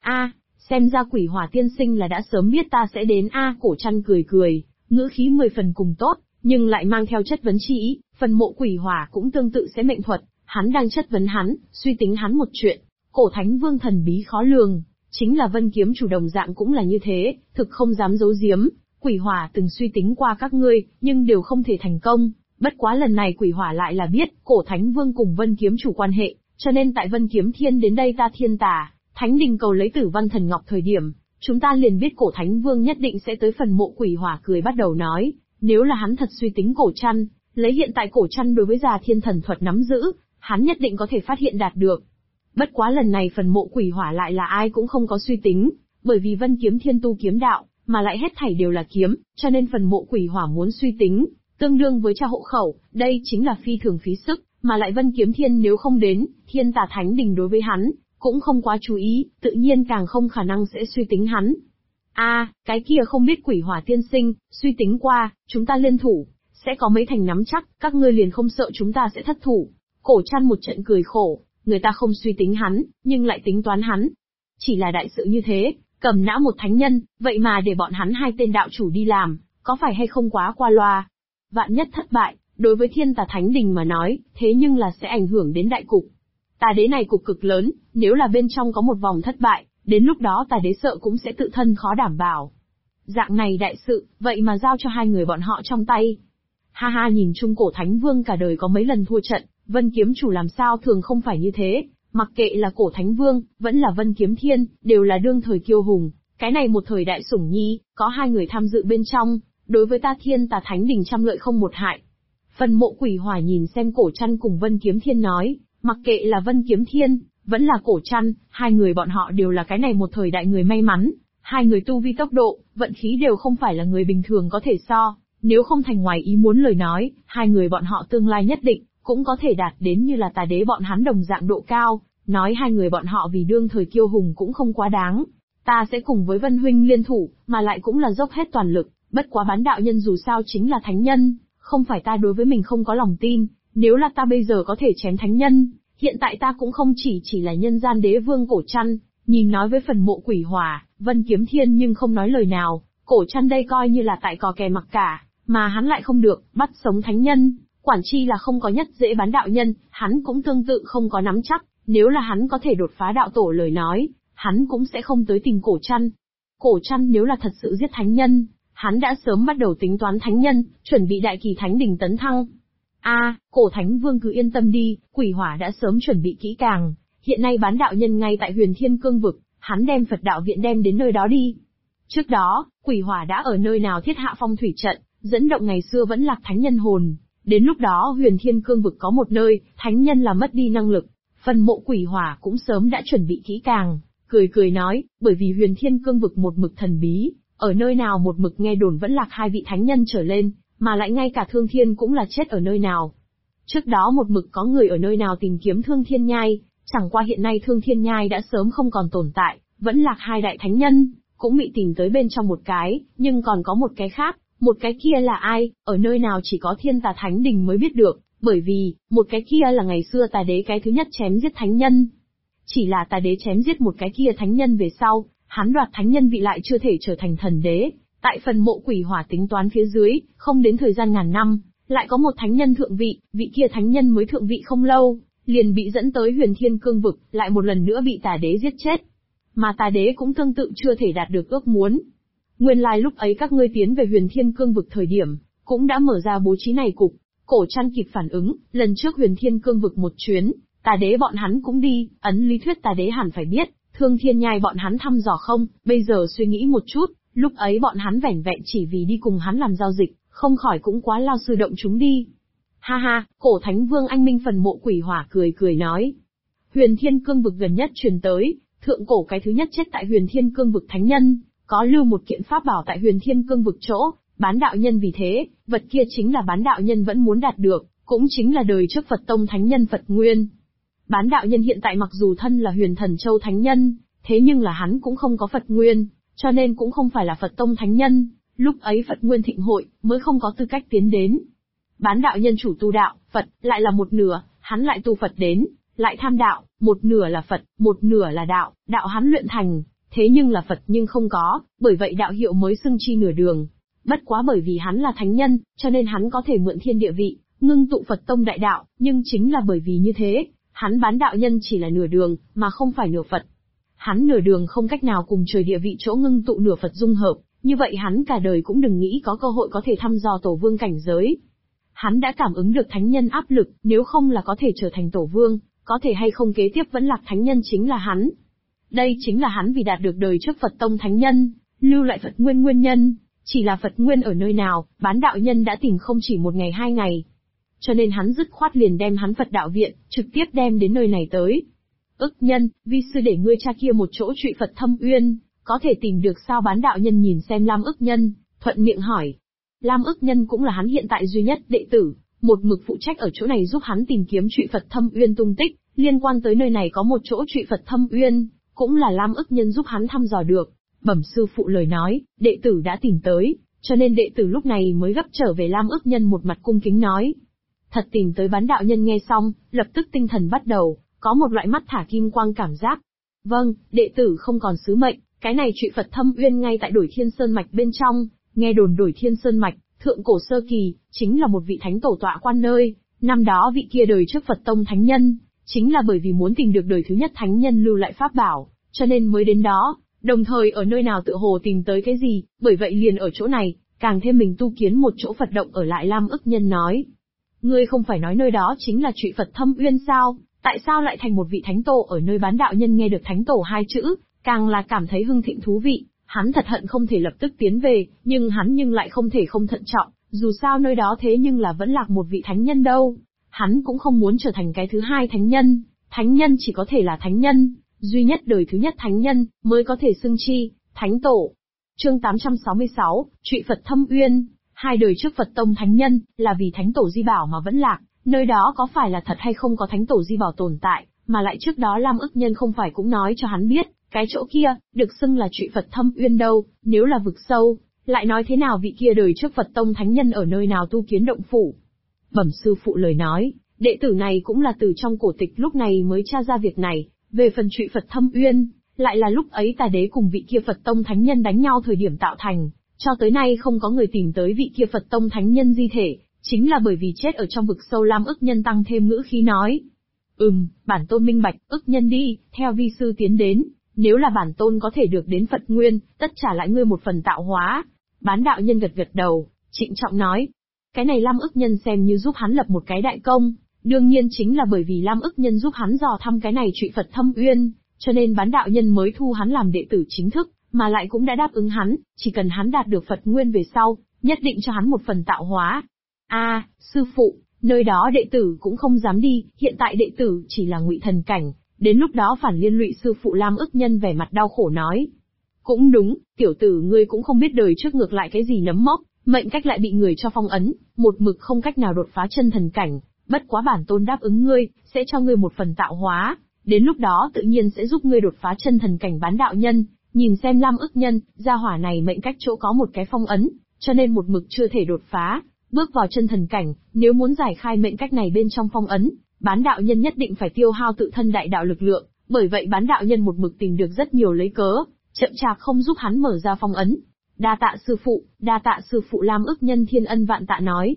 Speaker 1: Xem ra quỷ hỏa tiên sinh là đã sớm biết ta sẽ đến Cổ Trăn cười, ngữ khí 10 phần cùng tốt, nhưng lại mang theo chất vấn chi ý. Phần mộ quỷ hỏa cũng tương tự sẽ mệnh thuật, hắn đang chất vấn hắn, suy tính hắn một chuyện. Cổ Thánh Vương thần bí khó lường, chính là Vân Kiếm Chủ đồng dạng cũng là như thế, thực không dám giấu giếm. Quỷ hỏa từng suy tính qua các ngươi, nhưng đều không thể thành công. Bất quá lần này quỷ hỏa lại là biết Cổ Thánh Vương cùng Vân Kiếm Chủ quan hệ, cho nên tại Vân Kiếm Thiên đến đây ta Thiên Tà Thánh Đình cầu lấy Tử Văn Thần Ngọc thời điểm, chúng ta liền biết Cổ Thánh Vương nhất định sẽ tới phần mộ quỷ hỏa. Cười bắt đầu nói, nếu là hắn thật suy tính Cổ Trăn, lấy hiện tại Cổ Trăn đối với già thiên thần thuật nắm giữ, hắn nhất định có thể phát hiện đạt được. Bất quá lần này phần mộ quỷ hỏa lại là ai cũng không có suy tính, bởi vì Vân Kiếm Thiên tu kiếm đạo, mà lại hết thảy đều là kiếm, cho nên phần mộ quỷ hỏa muốn suy tính, tương đương với tra hộ khẩu, đây chính là phi thường phí sức, mà lại Vân Kiếm Thiên nếu không đến, Thiên Tà Thánh Đình đối với hắn, cũng không quá chú ý, tự nhiên càng không khả năng sẽ suy tính hắn. Cái kia không biết Quỷ Hỏa tiên sinh, suy tính qua, chúng ta liên thủ, sẽ có mấy thành nắm chắc, các ngươi liền không sợ chúng ta sẽ thất thủ. Cổ Trăn một trận cười khổ, người ta không suy tính hắn, nhưng lại tính toán hắn. Chỉ là đại sự như thế, cầm nã một thánh nhân, vậy mà để bọn hắn hai tên đạo chủ đi làm, có phải hay không quá qua loa? Vạn nhất thất bại, đối với Thiên Tà Thánh Đình mà nói, thế nhưng là sẽ ảnh hưởng đến đại cục. Tà đế này cục cực lớn, nếu là bên trong có một vòng thất bại, đến lúc đó tà đế sợ cũng sẽ tự thân khó đảm bảo. Dạng này đại sự, vậy mà giao cho hai người bọn họ trong tay. Ha ha, nhìn chung Cổ Thánh Vương cả đời có mấy lần thua trận, Vân Kiếm Chủ làm sao thường không phải như thế, mặc kệ là Cổ Thánh Vương, vẫn là Vân Kiếm Thiên, đều là đương thời kiêu hùng, cái này một thời đại sủng nhi, có hai người tham dự bên trong, đối với ta Thiên Tà Thánh Đình trăm lợi không một hại. Phần Mộ Quỷ Hỏa nhìn xem Cổ Trăn cùng Vân Kiếm Thiên nói, mặc kệ là Vân Kiếm Thiên, vẫn là Cổ Trăn, hai người bọn họ đều là cái này một thời đại người may mắn, hai người tu vi tốc độ, vận khí đều không phải là người bình thường có thể so, nếu không thành ngoài ý muốn lời nói, hai người bọn họ tương lai nhất định, cũng có thể đạt đến như là tà đế bọn hắn đồng dạng độ cao, nói hai người bọn họ vì đương thời kiêu hùng cũng không quá đáng. Ta sẽ cùng với Vân Huynh liên thủ, mà lại cũng là dốc hết toàn lực, bất quá bán đạo nhân dù sao chính là thánh nhân, không phải ta đối với mình không có lòng tin, nếu là ta bây giờ có thể chém thánh nhân, hiện tại ta cũng không chỉ là nhân gian đế vương Cổ Trăn, nhìn nói với Phần Mộ Quỷ Hỏa, Vân Kiếm Thiên nhưng không nói lời nào, Cổ Trăn đây coi như là tại cò kè mặc cả, mà hắn lại không được, bắt sống thánh nhân, quản chi là không có nhất dễ bán đạo nhân, hắn cũng tương tự không có nắm chắc, nếu là hắn có thể đột phá đạo tổ lời nói, hắn cũng sẽ không tới tìm Cổ Trăn. Cổ Trăn nếu là thật sự giết thánh nhân, hắn đã sớm bắt đầu tính toán thánh nhân, chuẩn bị đại kỳ thánh đỉnh tấn thăng. Cổ Thánh Vương cứ yên tâm đi, Quỷ Hỏa đã sớm chuẩn bị kỹ càng, hiện nay bán đạo nhân ngay tại Huyền Thiên Cương vực, hắn đem Phật đạo viện đem đến nơi đó đi. Trước đó, Quỷ Hỏa đã ở nơi nào thiết hạ phong thủy trận, dẫn động ngày xưa vẫn lạc thánh nhân hồn, đến lúc đó Huyền Thiên Cương vực có một nơi, thánh nhân là mất đi năng lực, Phần Mộ Quỷ Hỏa cũng sớm đã chuẩn bị kỹ càng, cười nói, bởi vì Huyền Thiên Cương vực một mực thần bí, ở nơi nào một mực nghe đồn vẫn lạc hai vị thánh nhân trở lên, mà lại ngay cả Thương Thiên cũng là chết ở nơi nào. Trước đó một mực có người ở nơi nào tìm kiếm Thương Thiên Nhai, chẳng qua hiện nay Thương Thiên Nhai đã sớm không còn tồn tại, vẫn lạc hai đại thánh nhân, cũng bị tìm tới bên trong một cái, nhưng còn có một cái khác, một cái kia là ai, ở nơi nào chỉ có Thiên Tà Thánh Đình mới biết được, bởi vì, một cái kia là ngày xưa tà đế cái thứ nhất chém giết thánh nhân. Chỉ là tà đế chém giết một cái kia thánh nhân về sau, hắn đoạt thánh nhân vị lại chưa thể trở thành thần đế, tại Phần Mộ Quỷ Hỏa tính toán phía dưới, không đến thời gian ngàn năm, lại có một thánh nhân thượng vị, vị kia thánh nhân mới thượng vị không lâu, liền bị dẫn tới Huyền Thiên Cương vực, lại một lần nữa bị tà đế giết chết. Mà tà đế cũng tương tự chưa thể đạt được ước muốn. Nguyên lai lúc ấy các ngươi tiến về Huyền Thiên Cương vực thời điểm, cũng đã mở ra bố trí này cục. Cổ Trăn kịp phản ứng, lần trước Huyền Thiên Cương vực một chuyến, tà đế bọn hắn cũng đi, ấn lý thuyết tà đế hẳn phải biết, Thương Thiên Nhai bọn hắn thăm dò không, bây giờ suy nghĩ một chút, lúc ấy bọn hắn vẻn vẹn chỉ vì đi cùng hắn làm giao dịch, không khỏi cũng quá lao sư động chúng đi. Ha ha, Cổ Thánh Vương anh minh Phần Mộ Quỷ Hỏa cười nói. Huyền Thiên Cương vực gần nhất truyền tới, thượng cổ cái thứ nhất chết tại Huyền Thiên Cương vực thánh nhân, có lưu một kiện pháp bảo tại Huyền Thiên Cương vực chỗ, bán đạo nhân vì thế, vật kia chính là bán đạo nhân vẫn muốn đạt được, cũng chính là đời trước Phật Tông thánh nhân Phật Nguyên. Bán đạo nhân hiện tại mặc dù thân là Huyền Thần Châu thánh nhân, thế nhưng là hắn cũng không có Phật Nguyên, cho nên cũng không phải là Phật Tông thánh nhân, lúc ấy Phật Nguyên thịnh hội, mới không có tư cách tiến đến. Bán đạo nhân chủ tu đạo, Phật, lại là một nửa, hắn lại tu Phật đến, lại tham đạo, một nửa là Phật, một nửa là đạo, đạo hắn luyện thành, thế nhưng là Phật nhưng không có, bởi vậy đạo hiệu mới xưng chi nửa đường. Bất quá bởi vì hắn là thánh nhân, cho nên hắn có thể mượn thiên địa vị, ngưng tụ Phật Tông đại đạo, nhưng chính là bởi vì như thế, hắn bán đạo nhân chỉ là nửa đường, mà không phải nửa Phật. Hắn nửa đường không cách nào cùng trời địa vị chỗ ngưng tụ nửa Phật dung hợp, như vậy hắn cả đời cũng đừng nghĩ có cơ hội có thể thăm dò tổ vương cảnh giới. Hắn đã cảm ứng được thánh nhân áp lực, nếu không là có thể trở thành tổ vương, có thể hay không kế tiếp vẫn lạc thánh nhân chính là hắn. Đây chính là hắn vì đạt được đời trước Phật Tông thánh nhân, lưu lại Phật Nguyên nguyên nhân, chỉ là Phật Nguyên ở nơi nào, bán đạo nhân đã tìm không chỉ một ngày hai ngày. Cho nên hắn dứt khoát liền đem hắn Phật đạo viện, trực tiếp đem đến nơi này tới. Ức nhân, vi sư để ngươi tra kia một chỗ trụy Phật thâm uyên, có thể tìm được sao? Bán đạo nhân nhìn xem Lam Ức Nhân, thuận miệng hỏi. Lam Ức Nhân cũng là hắn hiện tại duy nhất đệ tử, một mực phụ trách ở chỗ này giúp hắn tìm kiếm Trụy Phật Thâm Uyên tung tích, liên quan tới nơi này có một chỗ Trụy Phật Thâm Uyên, cũng là Lam Ức Nhân giúp hắn thăm dò được. Bẩm sư phụ lời nói, đệ tử đã tìm tới, cho nên đệ tử lúc này mới gấp trở về. Lam Ức Nhân một mặt cung kính nói. Thật tìm tới. Bán đạo nhân nghe xong, lập tức tinh thần bắt đầu, có một loại mắt thả kim quang cảm giác. Vâng, đệ tử không còn sứ mệnh, cái này Trụy Phật Thâm Uyên ngay tại Đổi Thiên Sơn Mạch bên trong, nghe đồn Đổi Thiên Sơn Mạch, thượng cổ sơ kỳ, chính là một vị thánh tổ tọa quan nơi, năm đó vị kia đời trước Phật Tông Thánh Nhân, chính là bởi vì muốn tìm được đời thứ nhất Thánh Nhân lưu lại pháp bảo, cho nên mới đến đó, đồng thời ở nơi nào tựa hồ tìm tới cái gì, bởi vậy liền ở chỗ này, càng thêm mình tu kiến một chỗ Phật động ở lại. Lam Ức Nhân nói. Ngươi không phải nói nơi đó chính là Trụy Phật Thâm Uyên sao, tại sao lại thành một vị thánh tổ ở nơi? Bán đạo nhân nghe được thánh tổ hai chữ, càng là cảm thấy hưng thịnh thú vị, hắn thật hận không thể lập tức tiến về, nhưng hắn lại không thể không thận trọng, dù sao nơi đó thế nhưng là vẫn lạc một vị thánh nhân đâu. Hắn cũng không muốn trở thành cái thứ hai thánh nhân chỉ có thể là thánh nhân, duy nhất đời thứ nhất thánh nhân, mới có thể xưng chi, thánh tổ. Chương 866, Trụy Phật Thâm Uyên, hai đời trước Phật Tông Thánh Nhân, là vì thánh tổ di bảo mà vẫn lạc, nơi đó có phải là thật hay không có thánh tổ di bảo tồn tại, mà lại trước đó Lam Ức Nhân không phải cũng nói cho hắn biết, cái chỗ kia, được xưng là Trụy Phật Thâm Uyên đâu, nếu là vực sâu, lại nói thế nào vị kia đời trước Phật Tông Thánh Nhân ở nơi nào tu kiến động phủ. Bẩm sư phụ lời nói, đệ tử này cũng là từ trong cổ tịch lúc này mới tra ra việc này, về phần Trụy Phật Thâm Uyên, lại là lúc ấy Tà Đế cùng vị kia Phật Tông Thánh Nhân đánh nhau thời điểm tạo thành, cho tới nay không có người tìm tới vị kia Phật Tông Thánh Nhân di thể, chính là bởi vì chết ở trong vực sâu. Lam Ức Nhân tăng thêm ngữ khí nói. Bản tôn minh bạch. Ức Nhân đi, theo vi sư tiến đến, nếu là bản tôn có thể được đến Phật Nguyên, tất trả lại ngươi một phần tạo hóa. Bán đạo nhân gật gật đầu, trịnh trọng nói. Cái này Lam Ức Nhân xem như giúp hắn lập một cái đại công, đương nhiên chính là bởi vì Lam Ức Nhân giúp hắn dò thăm cái này Trụy Phật Thâm Uyên, cho nên bán đạo nhân mới thu hắn làm đệ tử chính thức, mà lại cũng đã đáp ứng hắn, chỉ cần hắn đạt được Phật Nguyên về sau, nhất định cho hắn một phần tạo hóa. Sư phụ, nơi đó đệ tử cũng không dám đi, hiện tại đệ tử chỉ là ngụy thần cảnh, đến lúc đó phản liên lụy sư phụ. Lam Ức Nhân vẻ mặt đau khổ nói. Cũng đúng, tiểu tử ngươi cũng không biết đời trước ngược lại cái gì nấm mốc, mệnh cách lại bị người cho phong ấn, một mực không cách nào đột phá chân thần cảnh, bất quá bản tôn đáp ứng ngươi, sẽ cho ngươi một phần tạo hóa, đến lúc đó tự nhiên sẽ giúp ngươi đột phá chân thần cảnh. Bán đạo nhân, nhìn xem Lam Ức Nhân, gia hỏa này mệnh cách chỗ có một cái phong ấn, cho nên một mực chưa thể đột phá, bước vào chân thần cảnh, nếu muốn giải khai mệnh cách này bên trong phong ấn, bán đạo nhân nhất định phải tiêu hao tự thân đại đạo lực lượng, bởi vậy bán đạo nhân một mực tìm được rất nhiều lấy cớ, chậm chạp không giúp hắn mở ra phong ấn. Đa tạ sư phụ. Lam Ức Nhân thiên ân vạn tạ nói.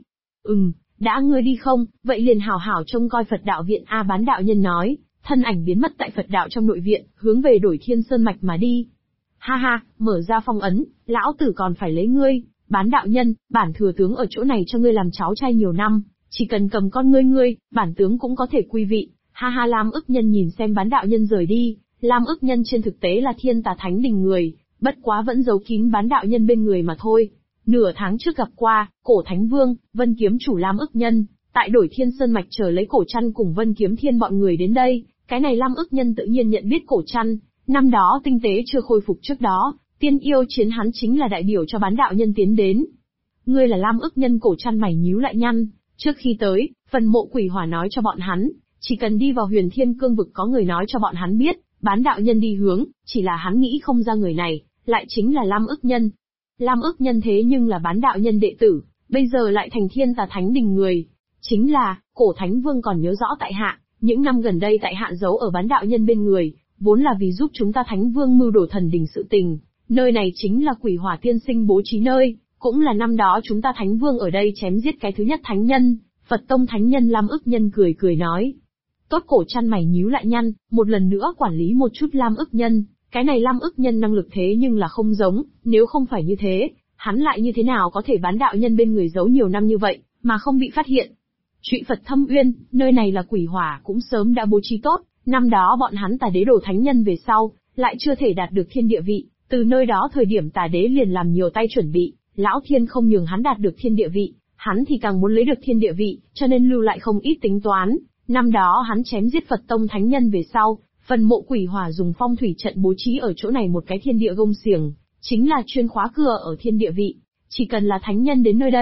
Speaker 1: Đã ngươi đi không, vậy liền hảo hảo trông coi Phật đạo viện. Bán đạo nhân nói, thân ảnh biến mất tại Phật đạo trong nội viện, hướng về Đổi Thiên Sơn Mạch mà đi. Ha, mở ra phong ấn, lão tử còn phải lấy ngươi. Bán đạo nhân, bản thừa tướng ở chỗ này cho ngươi làm cháu trai nhiều năm, chỉ cần cầm con ngươi, bản tướng cũng có thể quy vị. Ha, Lam Ức Nhân nhìn xem bán đạo nhân rời đi. Lam Ức Nhân trên thực tế là Thiên Tà Thánh Đình người, bất quá vẫn giấu kín bán đạo nhân bên người mà thôi. Nửa tháng trước gặp qua, Cổ Thánh Vương, Vân Kiếm chủ Lam Ức Nhân, tại Đổi Thiên Sơn Mạch chờ lấy Cổ Trăn cùng Vân Kiếm Thiên bọn người đến đây, cái này Lam Ức Nhân tự nhiên nhận biết Cổ Trăn, năm đó tinh tế chưa khôi phục trước đó, tiên yêu chiến hắn chính là đại biểu cho bán đạo nhân tiến đến. Ngươi là Lam Ức Nhân? Cổ Trăn mày nhíu lại nhăn, trước khi tới, phần mộ quỷ hỏa nói cho bọn hắn, chỉ cần đi vào Huyền Thiên Cương vực có người nói cho bọn hắn biết, bán đạo nhân đi hướng, chỉ là hắn nghĩ không ra người này, lại chính là Lam Ức Nhân. Lam Ức Nhân thế nhưng là bán đạo nhân đệ tử, bây giờ lại thành Thiên Tà Thánh Đình người. Chính là, Cổ Thánh Vương còn nhớ rõ tại hạ, những năm gần đây tại hạ giấu ở bán đạo nhân bên người, vốn là vì giúp chúng ta Thánh Vương mưu đồ thần đình sự tình. Nơi này chính là Quỷ Hỏa Tiên Sinh bố trí nơi, cũng là năm đó chúng ta Thánh Vương ở đây chém giết cái thứ nhất Thánh Nhân, Phật Tông Thánh Nhân. Lam Ức Nhân cười nói. Tốt. Cổ Trăn mày nhíu lại nhăn, một lần nữa quản lý một chút Lam Ức Nhân. Cái này Lam Ức Nhân năng lực thế nhưng là không giống, nếu không phải như thế, hắn lại như thế nào có thể bán đạo nhân bên người giấu nhiều năm như vậy, mà không bị phát hiện. Trụy Phật Thâm Uyên, nơi này là Quỷ Hỏa cũng sớm đã bố trí tốt, năm đó bọn hắn Tà Đế đổ Thánh Nhân về sau, lại chưa thể đạt được thiên địa vị, từ nơi đó thời điểm Tà Đế liền làm nhiều tay chuẩn bị, Lão Thiên không nhường hắn đạt được thiên địa vị, hắn thì càng muốn lấy được thiên địa vị, cho nên lưu lại không ít tính toán. Năm đó hắn chém giết Phật Tông Thánh Nhân về sau, phần mộ Quỷ Hỏa dùng phong thủy trận bố trí ở chỗ này một cái thiên địa gông xiềng, chính là chuyên khóa cửa ở thiên địa vị. Chỉ cần là thánh nhân đến nơi đây,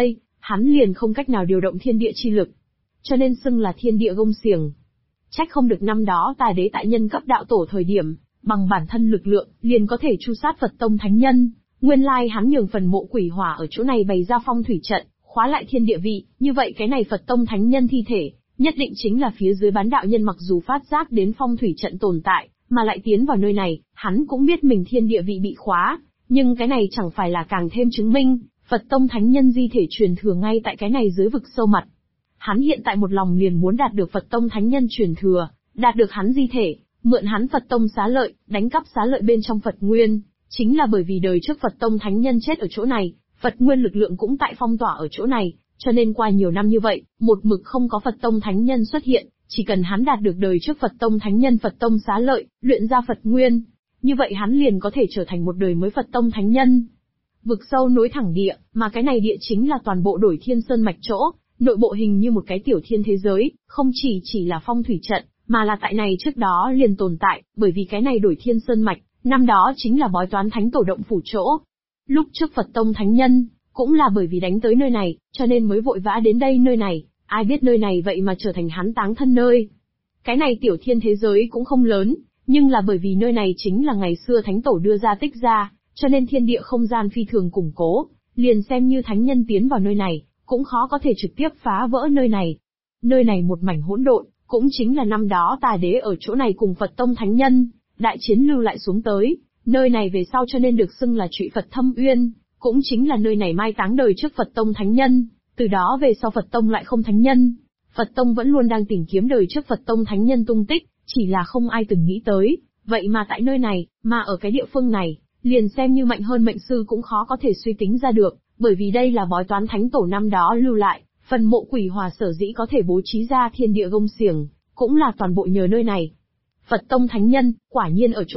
Speaker 1: hắn liền không cách nào điều động thiên địa chi lực. Cho nên xưng là thiên địa gông xiềng. Trách không được năm đó Tà Đế tại nhân cấp đạo tổ thời điểm, bằng bản thân lực lượng, liền có thể tru sát Phật tông thánh nhân. Nguyên lai hắn nhường phần mộ quỷ hỏa ở chỗ này bày ra phong thủy trận, khóa lại thiên địa vị, như vậy cái này Phật tông thánh nhân thi thể, nhất định chính là phía dưới bán đạo nhân mặc dù phát giác đến phong thủy trận tồn tại, mà lại tiến vào nơi này, hắn cũng biết mình thiên địa vị bị khóa, nhưng cái này chẳng phải là càng thêm chứng minh, Phật tông thánh nhân di thể truyền thừa ngay tại cái này dưới vực sâu mặt. Hắn hiện tại một lòng liền muốn đạt được Phật tông thánh nhân truyền thừa, đạt được hắn di thể, mượn hắn Phật tông xá lợi, đánh cắp xá lợi bên trong Phật nguyên, chính là bởi vì đời trước Phật tông thánh nhân chết ở chỗ này, Phật nguyên lực lượng cũng tại phong tỏa ở chỗ này, cho nên qua nhiều năm như vậy, một mực không có Phật tông thánh nhân xuất hiện, chỉ cần hắn đạt được đời trước Phật tông thánh nhân Phật tông xá lợi, luyện ra Phật nguyên, như vậy hắn liền có thể trở thành một đời mới Phật tông thánh nhân. Vực sâu nối thẳng địa, mà cái này địa chính là toàn bộ Đổi Thiên Sơn mạch chỗ, nội bộ hình như một cái tiểu thiên thế giới, không chỉ là phong thủy trận, mà là tại này trước đó liền tồn tại, bởi vì cái này Đổi Thiên Sơn mạch, năm đó chính là bói toán thánh tổ động phủ chỗ. Lúc trước Phật tông thánh nhân, cũng là bởi vì đánh tới nơi này, cho nên mới vội vã đến đây nơi này, ai biết nơi này vậy mà trở thành hắn táng thân nơi. Cái này tiểu thiên thế giới cũng không lớn, nhưng là bởi vì nơi này chính là ngày xưa thánh tổ đưa ra tích ra, cho nên thiên địa không gian phi thường củng cố, liền xem như thánh nhân tiến vào nơi này, cũng khó có thể trực tiếp phá vỡ nơi này. Nơi này một mảnh hỗn độn, cũng chính là năm đó Tà Đế ở chỗ này cùng Phật tông thánh nhân, đại chiến lưu lại xuống tới, nơi này về sau cho nên được xưng là Trụy Phật Thâm Uyên, cũng chính là nơi này mai táng đời trước Phật tông thánh nhân, từ đó về sau Phật tông lại không thánh nhân. Phật tông vẫn luôn đang tìm kiếm đời trước Phật tông thánh nhân tung tích, chỉ là không ai từng nghĩ tới, vậy mà tại nơi này, mà ở cái địa phương này, liền xem như mạnh hơn mệnh sư cũng khó có thể suy tính ra được, bởi vì đây là bói toán thánh tổ năm đó lưu lại, phần mộ quỷ hòa sở dĩ có thể bố trí ra thiên địa gông xiềng, cũng là toàn bộ nhờ nơi này. Phật tông thánh nhân, quả nhiên ở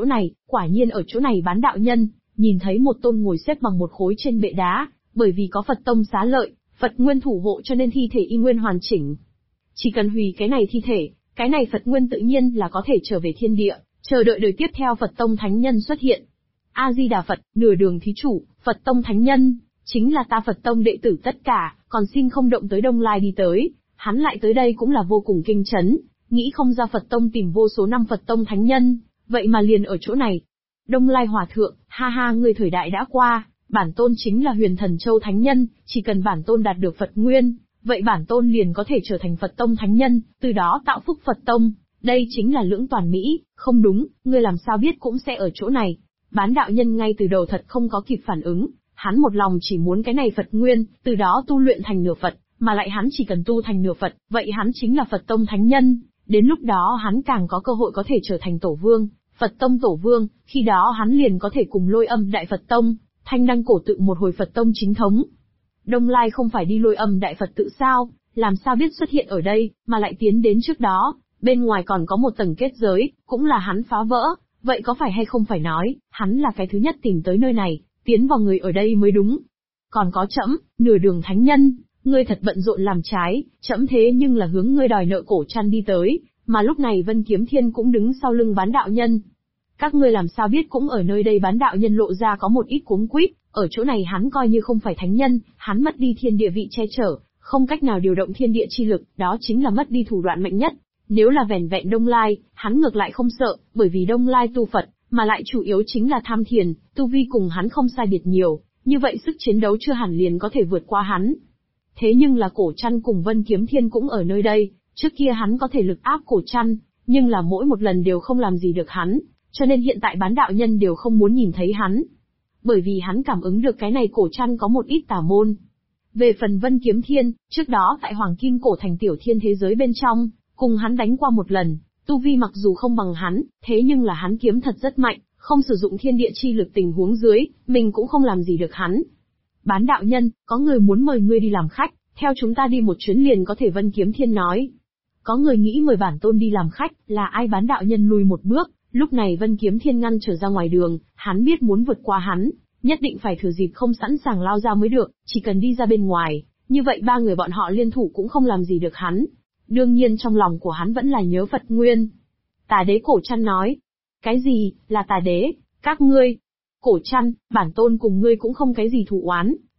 Speaker 1: chỗ này bán đạo nhân, nhìn thấy một tôn ngồi xếp bằng một khối trên bệ đá, bởi vì có Phật tông xá lợi, Phật nguyên thủ hộ cho nên thi thể y nguyên hoàn chỉnh. Chỉ cần hủy cái này thi thể, cái này Phật nguyên tự nhiên là có thể trở về thiên địa, chờ đợi đời tiếp theo Phật tông thánh nhân xuất hiện. A-di-đà Phật, nửa đường thí chủ, Phật tông thánh nhân, chính là ta Phật tông đệ tử tất cả, còn xin không động tới Đông Lai đi tới. Hắn lại tới đây cũng là vô cùng kinh chấn, nghĩ không ra Phật tông tìm vô số năm Phật tông thánh nhân, vậy mà liền ở chỗ này. Đông Lai hòa thượng, ha ha, người thời đại đã qua, bản tôn chính là Huyền Thần Châu thánh nhân, chỉ cần bản tôn đạt được Phật nguyên, vậy bản tôn liền có thể trở thành Phật tông thánh nhân, từ đó tạo phúc Phật tông. Đây chính là lưỡng toàn mỹ, không đúng, ngươi làm sao biết cũng sẽ ở chỗ này. Bán đạo nhân ngay từ đầu thật không có kịp phản ứng, hắn một lòng chỉ muốn cái này Phật nguyên, từ đó tu luyện thành nửa Phật, mà lại hắn chỉ cần tu thành nửa Phật, vậy hắn chính là Phật tông thánh nhân, đến lúc đó hắn càng có cơ hội có thể trở thành tổ vương, Phật tông tổ vương, khi đó hắn liền có thể cùng Lôi Âm Đại Phật tông, thanh đăng cổ tự một hồi Phật tông chính thống. Đông Lai không phải đi Lôi Âm Đại Phật tự sao, làm sao biết xuất hiện ở đây, mà lại tiến đến trước đó, bên ngoài còn có một tầng kết giới, cũng là hắn phá vỡ, vậy có phải hay không phải nói, hắn là cái thứ nhất tìm tới nơi này, tiến vào người ở đây mới đúng. Còn có trẫm, nửa đường thánh nhân, ngươi thật bận rộn làm trái, trẫm thế nhưng là hướng ngươi đòi nợ cổ trăn đi tới, mà lúc này Vân Kiếm Thiên cũng đứng sau lưng bán đạo nhân. Các ngươi làm sao biết cũng ở nơi đây bán đạo nhân lộ ra có một ít cuống quýt, ở chỗ này hắn coi như không phải thánh nhân, hắn mất đi thiên địa vị che chở, không cách nào điều động thiên địa chi lực, đó chính là mất đi thủ đoạn mạnh nhất. Nếu là vẻn vẹn Đông Lai, hắn ngược lại không sợ, bởi vì Đông Lai tu Phật, mà lại chủ yếu chính là tham thiền, tu vi cùng hắn không sai biệt nhiều, như vậy sức chiến đấu chưa hẳn liền có thể vượt qua hắn. Thế nhưng là cổ trăn cùng Vân Kiếm Thiên cũng ở nơi đây, trước kia hắn có thể lực áp cổ trăn, nhưng là mỗi một lần đều không làm gì được hắn, cho nên hiện tại bán đạo nhân đều không muốn nhìn thấy hắn. Bởi vì hắn cảm ứng được cái này cổ trăn có một ít tà môn. Về phần Vân Kiếm Thiên, trước đó tại Hoàng Kim Cổ Thành tiểu thiên thế giới bên trong, cùng hắn đánh qua một lần, tu vi mặc dù không bằng hắn, thế nhưng là hắn kiếm thật rất mạnh, không sử dụng thiên địa chi lực tình huống dưới, mình cũng không làm gì được hắn. Bán đạo nhân, có người muốn mời ngươi đi làm khách, theo chúng ta đi một chuyến liền có thể. Vân Kiếm Thiên nói. Có người nghĩ mời bản tôn đi làm khách, là ai? Bán đạo nhân lùi một bước, lúc này Vân Kiếm Thiên ngăn trở ra ngoài đường, hắn biết muốn vượt qua hắn, nhất định phải thừa dịp không sẵn sàng lao ra mới được, chỉ cần đi ra bên ngoài, như vậy ba người bọn họ liên thủ cũng không làm gì được hắn. Đương nhiên trong lòng của hắn vẫn là nhớ Phật nguyên. Tà Đế cổ trăn nói. Cái gì, là Tà Đế, các ngươi? Cổ trăn, bản tôn cùng ngươi cũng không cái gì thù oán,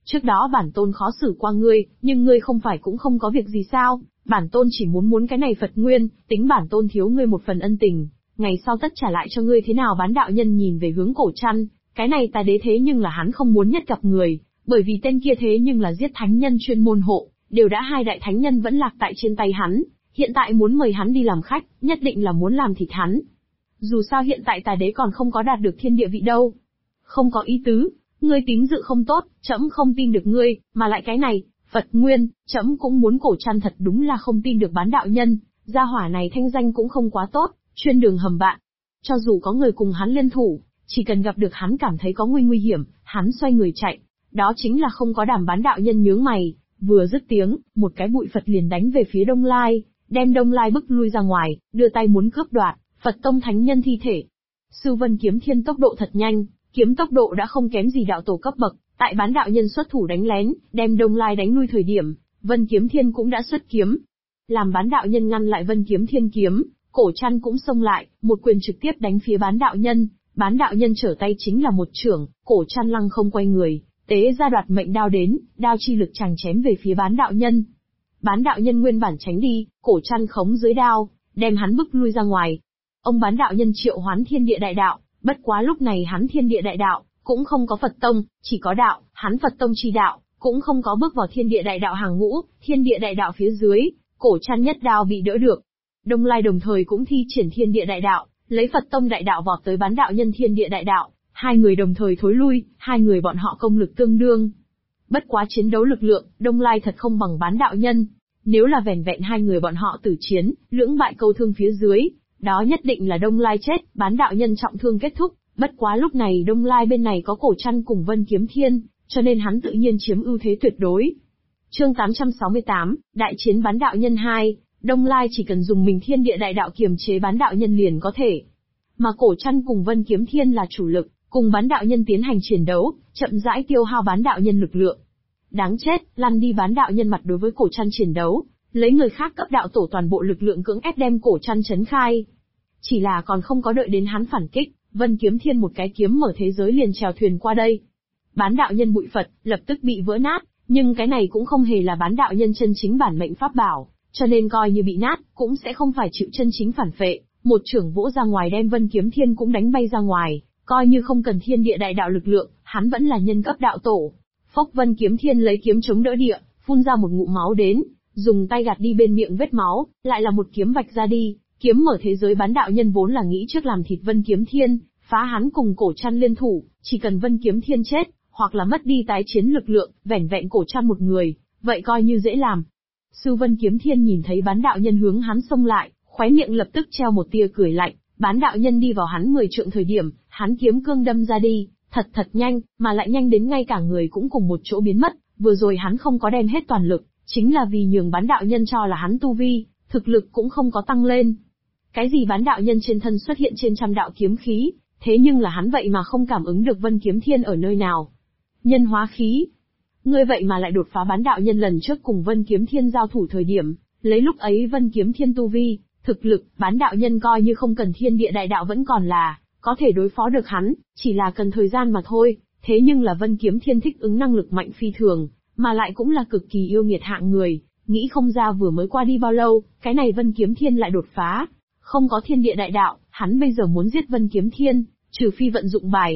Speaker 1: Trước đó bản tôn khó xử qua ngươi, nhưng ngươi không phải cũng không có việc gì sao, bản tôn chỉ muốn cái này Phật Nguyên, tính bản tôn thiếu ngươi một phần ân tình, ngày sau tất trả lại cho ngươi thế nào. Bán đạo nhân nhìn về hướng Cổ Trăn, cái này Tà Đế thế nhưng là hắn không muốn nhất gặp người, bởi vì tên kia thế nhưng là giết thánh nhân chuyên môn hộ, đều đã hai đại thánh nhân vẫn lạc tại trên tay hắn, hiện tại muốn mời hắn đi làm khách, nhất định là muốn làm thịt hắn. Dù sao hiện tại Tà Đế còn không có đạt được thiên địa vị đâu. Không có ý tứ, ngươi tín dự không tốt, trẫm không tin được ngươi, mà lại cái này, Phật Nguyên, trẫm cũng muốn. Cổ Trăn thật đúng là không tin được bán đạo nhân, gia hỏa này thanh danh cũng không quá tốt, chuyên đường hầm bạn. Cho dù có người cùng hắn liên thủ, chỉ cần gặp được hắn cảm thấy có nguy hiểm, hắn xoay người chạy. Đó chính là không có đảm. Bán đạo nhân nhướng mày, vừa dứt tiếng, một cái bụi Phật liền đánh về phía Đông Lai, đem Đông Lai bức lui ra ngoài, đưa tay muốn cướp đoạt Phật tông thánh nhân thi thể. Sư Vân Kiếm Thiên tốc độ thật nhanh, kiếm tốc độ đã không kém gì đạo tổ cấp bậc, tại bán đạo nhân xuất thủ đánh lén, đem Đông Lai đánh lui thời điểm, Vân Kiếm Thiên cũng đã xuất kiếm. Làm bán đạo nhân ngăn lại Vân Kiếm Thiên kiếm, Cổ Trăn cũng xông lại, một quyền trực tiếp đánh phía bán đạo nhân. Bán đạo nhân trở tay chính là một chưởng, Cổ Trăn lăng không quay người, tế ra đoạt mệnh đao đến, đao chi lực chàng chém về phía bán đạo nhân. Bán đạo nhân nguyên bản tránh đi, Cổ Trăn khống dưới đao, đem hắn bức lui ra ngoài. Ông bán đạo nhân triệu hoán thiên địa đại đạo, bất quá lúc này hắn thiên địa đại đạo, cũng không có Phật tông, chỉ có đạo, hắn Phật tông chi đạo, cũng không có bước vào thiên địa đại đạo hàng ngũ, thiên địa đại đạo phía dưới, Cổ Trăn nhất đao bị đỡ được. Đông Lai đồng thời cũng thi triển thiên địa đại đạo, lấy Phật tông đại đạo vọt tới bán đạo nhân thiên địa đại đạo, hai người đồng thời thối lui, hai người bọn họ công lực tương đương. Bất quá chiến đấu lực lượng, Đông Lai thật không bằng bán đạo nhân. Nếu là vẻn vẹn hai người bọn họ tử chiến, lưỡng bại câu thương phía dưới, đó nhất định là Đông Lai chết, bán đạo nhân trọng thương kết thúc. Bất quá lúc này Đông Lai bên này có Cổ Trăn cùng Vân Kiếm Thiên, cho nên hắn tự nhiên chiếm ưu thế tuyệt đối. Chương 868, Đại chiến bán đạo nhân 2, Đông Lai chỉ cần dùng mình thiên địa đại đạo kiềm chế bán đạo nhân liền có thể. Mà Cổ Trăn cùng Vân Kiếm Thiên là chủ lực, cùng bán đạo nhân tiến hành chiến đấu, chậm rãi tiêu hao bán đạo nhân lực lượng. Đáng chết, lăn đi. Bán đạo nhân mặt đối với Cổ Trăn chiến đấu, lấy người khác cấp đạo tổ toàn bộ lực lượng cưỡng ép đem Cổ Trăn chấn khai. Chỉ là còn không có đợi đến hắn phản kích, Vân Kiếm Thiên một cái kiếm mở thế giới liền chèo thuyền qua đây. Bán đạo nhân bụi Phật, lập tức bị vỡ nát, nhưng cái này cũng không hề là bán đạo nhân chân chính bản mệnh pháp bảo, cho nên coi như bị nát, cũng sẽ không phải chịu chân chính phản phệ. Một chưởng vỗ ra ngoài đem Vân Kiếm Thiên cũng đánh bay ra ngoài, coi như không cần thiên địa đại đạo lực lượng, hắn vẫn là nhân cấp đạo tổ. Phốc, Vân Kiếm Thiên lấy kiếm chống đỡ địa, phun ra một ngụm máu đến, dùng tay gạt đi bên miệng vết máu, lại là một kiếm vạch ra đi, kiếm mở thế giới. Bán đạo nhân vốn là nghĩ trước làm thịt Vân Kiếm Thiên, phá hắn cùng Cổ Trăn liên thủ, chỉ cần Vân Kiếm Thiên chết, hoặc là mất đi tái chiến lực lượng, vẻn vẹn Cổ Trăn một người, vậy coi như dễ làm. Sư Vân Kiếm Thiên nhìn thấy bán đạo nhân hướng hắn xông lại, khóe miệng lập tức treo một tia cười lạnh. Bán đạo nhân đi vào hắn 10 trượng thời điểm, hắn kiếm cương đâm ra đi, thật nhanh, mà lại nhanh đến ngay cả người cũng cùng một chỗ biến mất. Vừa rồi hắn không có đem hết toàn lực, chính là vì nhường bán đạo nhân cho là hắn tu vi, thực lực cũng không có tăng lên. Cái gì bán đạo nhân trên thân xuất hiện trên trăm đạo kiếm khí, thế nhưng là hắn vậy mà không cảm ứng được Vân Kiếm Thiên ở nơi nào. Nhân hóa khí. Ngươi vậy mà lại đột phá. Bán đạo nhân lần trước cùng Vân Kiếm Thiên giao thủ thời điểm, lấy lúc ấy Vân Kiếm Thiên tu vi, thực lực, bán đạo nhân coi như không cần thiên địa đại đạo vẫn còn là có thể đối phó được hắn, chỉ là cần thời gian mà thôi. Thế nhưng là Vân Kiếm Thiên thích ứng năng lực mạnh phi thường, mà lại cũng là cực kỳ yêu nghiệt hạng người, nghĩ không ra vừa mới qua đi bao lâu, cái này Vân Kiếm Thiên lại đột phá. Không có thiên địa đại đạo, hắn bây giờ muốn giết Vân Kiếm Thiên, trừ phi vận dụng bài.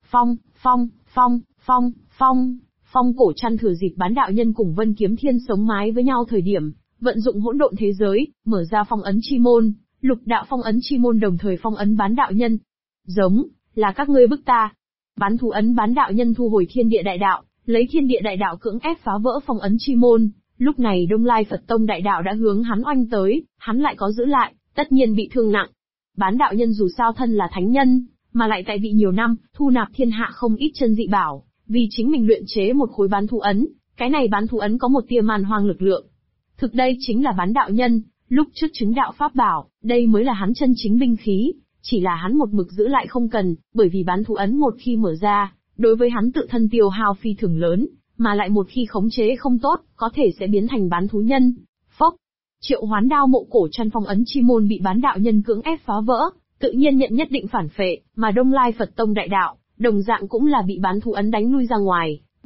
Speaker 1: Phong Cổ Trăn thừa dịp bán đạo nhân cùng Vân Kiếm Thiên sống mái với nhau thời điểm, vận dụng hỗn độn thế giới, mở ra phong ấn chi môn, lục đạo phong ấn chi môn đồng thời phong ấn bán đạo nhân. Giống, là các ngươi bức ta. Bán thú ấn. Bán đạo nhân thu hồi thiên địa đại đạo, lấy thiên địa đại đạo cưỡng ép phá vỡ phong ấn chi môn. Lúc này Đông Lai Phật Tông đại đạo đã hướng hắn oanh tới, hắn lại có giữ lại, tất nhiên bị thương nặng. Bán đạo nhân dù sao thân là thánh nhân, mà lại tại vị nhiều năm, thu nạp thiên hạ không ít chân dị bảo, vì chính mình luyện chế một khối bán thú ấn, cái này bán thú ấn có một tia man hoang lực lượng. Thực đây chính là bán đạo nhân, lúc trước chứng đạo pháp bảo, đây mới là hắn chân chính binh khí, chỉ là hắn một mực giữ lại không cần, bởi vì bán thú ấn một khi mở ra, đối với hắn tự thân tiêu hao phi thường lớn, mà lại một khi khống chế không tốt, có thể sẽ biến thành bán thú nhân. Phốc, triệu hoán đao mộ Cổ Trăn phong ấn chi môn bị bán đạo nhân cưỡng ép phá vỡ, tự nhiên nhận nhất định phản phệ, mà Đông Lai Phật Tông đại đạo, đồng dạng cũng là bị bán thú ấn đánh lui ra ngoài.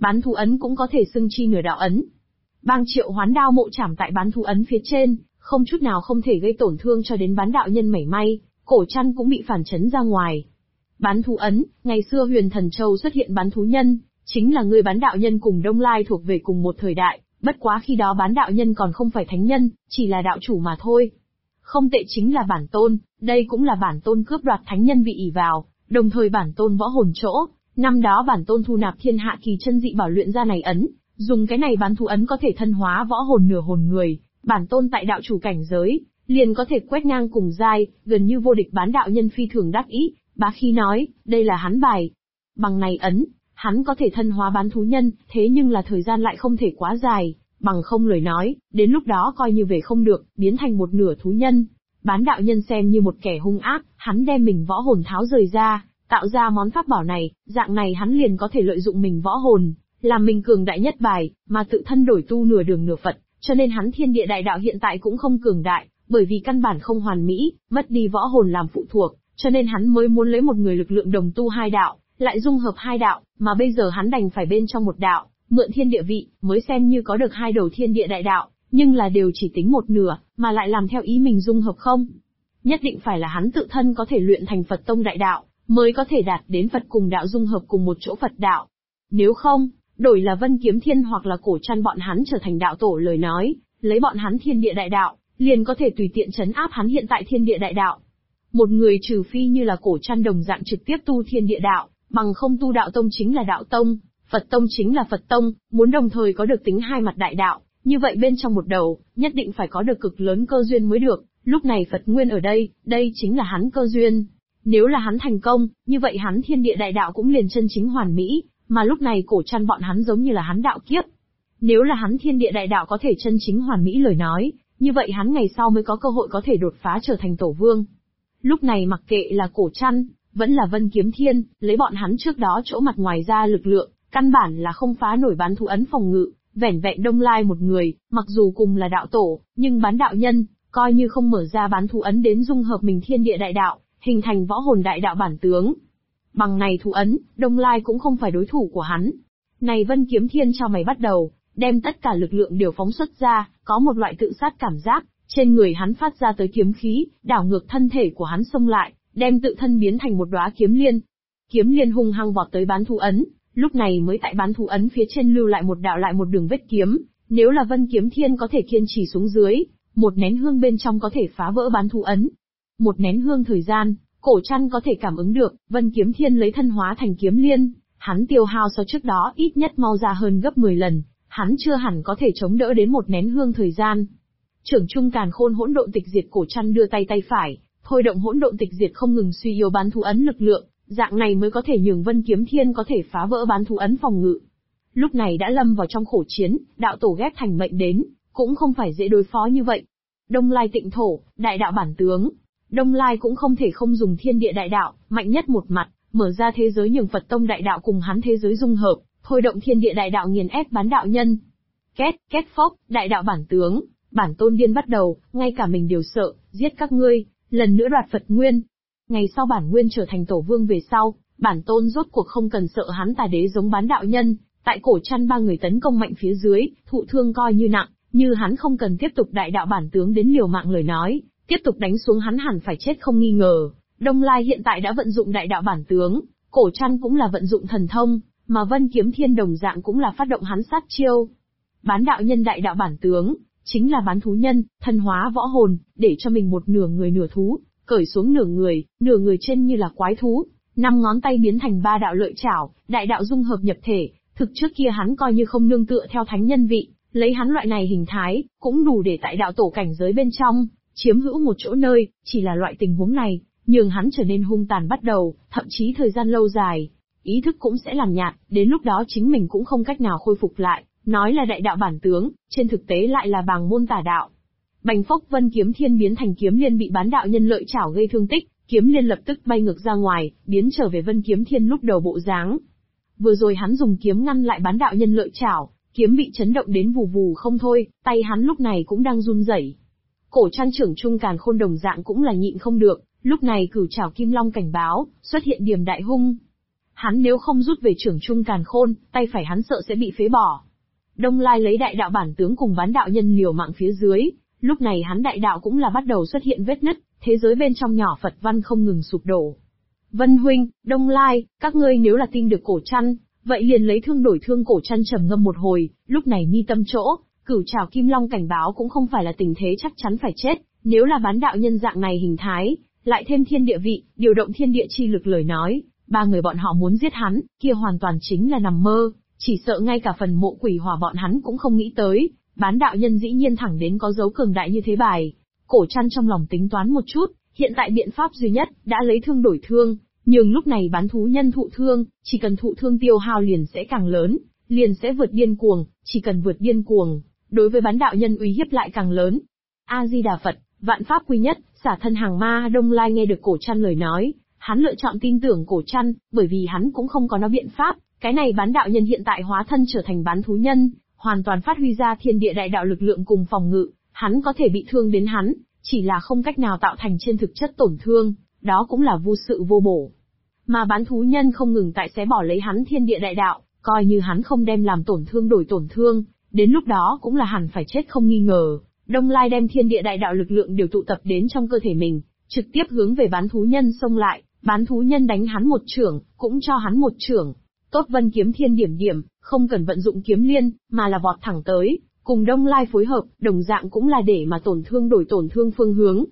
Speaker 1: Bán thú ấn cũng có thể xưng chi nửa đạo ấn. Bang Triệu Hoán đao mộ chảm tại bán thú ấn phía trên, không chút nào không thể gây tổn thương cho đến bán đạo nhân mảy may, cổ chăn cũng bị phản chấn ra ngoài. Bán thú ấn, ngày xưa Huyền Thần Châu xuất hiện bán thú nhân, chính là người bán đạo nhân cùng Đông Lai thuộc về cùng một thời đại, bất quá khi đó bán đạo nhân còn không phải thánh nhân, chỉ là đạo chủ mà thôi. Không tệ chính là bản tôn, đây cũng là bản tôn cướp đoạt thánh nhân vị ỷ vào, đồng thời bản tôn võ hồn chỗ, năm đó bản tôn thu nạp thiên hạ kỳ chân dị bảo luyện ra này ấn, dùng cái này bán thú ấn có thể thân hóa võ hồn nửa hồn người, bản tôn tại đạo chủ cảnh giới, liền có thể quét ngang cùng giai, gần như vô địch bán đạo nhân phi thường đắc ý, bá khí nói, đây là hắn bài. Bằng này ấn, hắn có thể thân hóa bán thú nhân, thế nhưng là thời gian lại không thể quá dài, bằng không lời nói, đến lúc đó coi như về không được, biến thành một nửa thú nhân. Bán đạo nhân xem như một kẻ hung ác, hắn đem mình võ hồn tháo rời ra, tạo ra món pháp bảo này, dạng này hắn liền có thể lợi dụng mình võ hồn, làm mình cường đại nhất bài, mà tự thân đổi tu nửa đường nửa Phật, cho nên hắn thiên địa đại đạo hiện tại cũng không cường đại, bởi vì căn bản không hoàn mỹ, mất đi võ hồn làm phụ thuộc, cho nên hắn mới muốn lấy một người lực lượng đồng tu hai đạo, lại dung hợp hai đạo, mà bây giờ hắn đành phải bên trong một đạo, mượn thiên địa vị, mới xem như có được hai đầu thiên địa đại đạo, nhưng là đều chỉ tính một nửa, mà lại làm theo ý mình dung hợp không. Nhất định phải là hắn tự thân có thể luyện thành Phật tông đại đạo, mới có thể đạt đến Phật cùng đạo dung hợp cùng một chỗ Phật đạo. Nếu không, đổi là Vân Kiếm Thiên hoặc là Cổ Trăn bọn hắn trở thành đạo tổ lời nói, lấy bọn hắn thiên địa đại đạo, liền có thể tùy tiện trấn áp hắn hiện tại thiên địa đại đạo. Một người trừ phi như là Cổ Trăn đồng dạng trực tiếp tu thiên địa đạo, bằng không tu đạo tông chính là đạo tông, Phật tông chính là Phật tông, muốn đồng thời có được tính hai mặt đại đạo, như vậy bên trong một đầu, nhất định phải có được cực lớn cơ duyên mới được, lúc này Phật Nguyên ở đây, đây chính là hắn cơ duyên. Nếu là hắn thành công, như vậy hắn thiên địa đại đạo cũng liền chân chính hoàn mỹ, mà lúc này Cổ Trăn bọn hắn giống như là hắn đạo kiếp. Nếu là hắn thiên địa đại đạo có thể chân chính hoàn mỹ lời nói, như vậy hắn ngày sau mới có cơ hội có thể đột phá trở thành tổ vương. Lúc này mặc kệ là Cổ Trăn, vẫn là Vân Kiếm Thiên, lấy bọn hắn trước đó chỗ mặt ngoài ra lực lượng, căn bản là không phá nổi bán thú ấn phòng ngự, vẻn vẹn Đông Lai một người, mặc dù cùng là đạo tổ, nhưng bán đạo nhân, coi như không mở ra bán thú ấn đến dung hợp mình thiên địa đại đạo, hình thành võ hồn đại đạo bản tướng. Bằng này thú ấn, Đông Lai cũng không phải đối thủ của hắn. Này Vân Kiếm Thiên cho mày bắt đầu, đem tất cả lực lượng đều phóng xuất ra, có một loại tự sát cảm giác, trên người hắn phát ra tới kiếm khí, đảo ngược thân thể của hắn xông lại, đem tự thân biến thành một đóa kiếm liên. Kiếm liên hung hăng vọt tới bán thú ấn, lúc này mới tại bán thú ấn phía trên lưu lại một đạo lại một đường vết kiếm, nếu là Vân Kiếm Thiên có thể kiên trì xuống dưới, một nén hương bên trong có thể phá vỡ bán thú ấn. Một nén hương thời gian, Cổ Trăn có thể cảm ứng được, Vân Kiếm Thiên lấy thân hóa thành kiếm liên, hắn tiêu hao so trước đó ít nhất mau ra hơn gấp 10 lần, hắn chưa hẳn có thể chống đỡ đến một nén hương thời gian. Trưởng Trung Càn Khôn hỗn độn tịch diệt, Cổ Trăn đưa tay phải, thôi động hỗn độn tịch diệt không ngừng suy yếu bán thú ấn lực lượng, dạng này mới có thể nhường Vân Kiếm Thiên có thể phá vỡ bán thú ấn phòng ngự. Lúc này đã lâm vào trong khổ chiến, đạo tổ ghép thành mệnh đến, cũng không phải dễ đối phó như vậy. Đông Lai Tịnh Thổ, đại đạo bản tướng. Đông Lai cũng không thể không dùng thiên địa đại đạo, mạnh nhất một mặt, mở ra thế giới nhường Phật tông đại đạo cùng hắn thế giới dung hợp, thôi động thiên địa đại đạo nghiền ép bán đạo nhân. Két, két phốc, đại đạo bản tướng, bản tôn điên bắt đầu, ngay cả mình đều sợ, giết các ngươi, lần nữa đoạt Phật Nguyên. Ngày sau bản Nguyên trở thành tổ vương về sau, bản tôn rốt cuộc không cần sợ hắn tà đế giống bán đạo nhân, tại Cổ Trăn ba người tấn công mạnh phía dưới, thụ thương coi như nặng, như hắn không cần tiếp tục đại đạo bản tướng đến liều mạng lời nói, tiếp tục đánh xuống hắn hẳn phải chết không nghi ngờ. Đông Lai hiện tại đã vận dụng đại đạo bản tướng, Cổ Trăn cũng là vận dụng thần thông, mà Vân Kiếm Thiên đồng dạng cũng là phát động hắn sát chiêu. Bán đạo nhân đại đạo bản tướng, chính là bán thú nhân, thân hóa võ hồn, để cho mình một nửa người nửa thú, cởi xuống nửa người trên như là quái thú, 5 ngón tay biến thành 3 đạo lợi chảo, đại đạo dung hợp nhập thể, thực trước kia hắn coi như không nương tựa theo thánh nhân vị, lấy hắn loại này hình thái, cũng đủ để tại đạo tổ cảnh giới bên trong, chiếm hữu một chỗ nơi, chỉ là loại tình huống này, nhường hắn trở nên hung tàn bắt đầu, thậm chí thời gian lâu dài, ý thức cũng sẽ làm nhạt, đến lúc đó chính mình cũng không cách nào khôi phục lại, nói là đại đạo bản tướng, trên thực tế lại là bàng môn tà đạo. Bành phốc, Vân Kiếm Thiên biến thành kiếm liên bị bán đạo nhân lợi chảo gây thương tích, kiếm liên lập tức bay ngược ra ngoài, biến trở về Vân Kiếm Thiên lúc đầu bộ dáng. Vừa rồi hắn dùng kiếm ngăn lại bán đạo nhân lợi chảo, kiếm bị chấn động đến vù vù không thôi, tay hắn lúc này cũng đang run rẩy. Cổ Trăn Trưởng Trung Càn Khôn đồng dạng cũng là nhịn không được, lúc này cửu trảo kim long cảnh báo, xuất hiện điểm đại hung. Hắn nếu không rút về trưởng trung càn khôn, tay phải hắn sợ sẽ bị phế bỏ. Đông Lai lấy đại đạo bản tướng cùng bán đạo nhân liều mạng phía dưới, lúc này hắn đại đạo cũng là bắt đầu xuất hiện vết nứt, thế giới bên trong nhỏ Phật văn không ngừng sụp đổ. Vân huynh, Đông Lai, các ngươi nếu là tin được cổ trăn, vậy liền lấy thương đổi thương. Cổ trăn trầm ngâm một hồi, lúc này mi tâm chỗ, Cửu Trảo Kim Long cảnh báo cũng không phải là tình thế chắc chắn phải chết, nếu là bán đạo nhân dạng này hình thái, lại thêm thiên địa vị, điều động thiên địa chi lực lời nói, ba người bọn họ muốn giết hắn, kia hoàn toàn chính là nằm mơ, chỉ sợ ngay cả phần mộ quỷ hỏa bọn hắn cũng không nghĩ tới, bán đạo nhân dĩ nhiên thẳng đến có dấu cường đại như thế bài. Cổ trăn trong lòng tính toán một chút, hiện tại biện pháp duy nhất, đã lấy thương đổi thương, nhưng lúc này bán thú nhân thụ thương, chỉ cần thụ thương tiêu hao liền sẽ càng lớn, liền sẽ vượt điên cuồng, chỉ cần vượt điên cuồng, đối với bán đạo nhân uy hiếp lại càng lớn. A-di-đà Phật, vạn pháp quy nhất, xả thân hàng ma. Đông Lai nghe được cổ trăn lời nói, hắn lựa chọn tin tưởng cổ trăn, bởi vì hắn cũng không có nó biện pháp, cái này bán đạo nhân hiện tại hóa thân trở thành bán thú nhân, hoàn toàn phát huy ra thiên địa đại đạo lực lượng cùng phòng ngự, hắn có thể bị thương đến hắn, chỉ là không cách nào tạo thành trên thực chất tổn thương, đó cũng là vô sự vô bổ. Mà bán thú nhân không ngừng tại xé bỏ lấy hắn thiên địa đại đạo, coi như hắn không đem làm tổn thương đổi tổn thương, đến lúc đó cũng là hẳn phải chết không nghi ngờ. Đông Lai đem thiên địa đại đạo lực lượng đều tụ tập đến trong cơ thể mình, trực tiếp hướng về bán thú nhân xông lại, bán thú nhân đánh hắn một chưởng, cũng cho hắn một chưởng. Tốt Vân Kiếm Thiên điểm điểm, không cần vận dụng kiếm liên, mà là vọt thẳng tới, cùng Đông Lai phối hợp, đồng dạng cũng là để mà tổn thương đổi tổn thương phương hướng.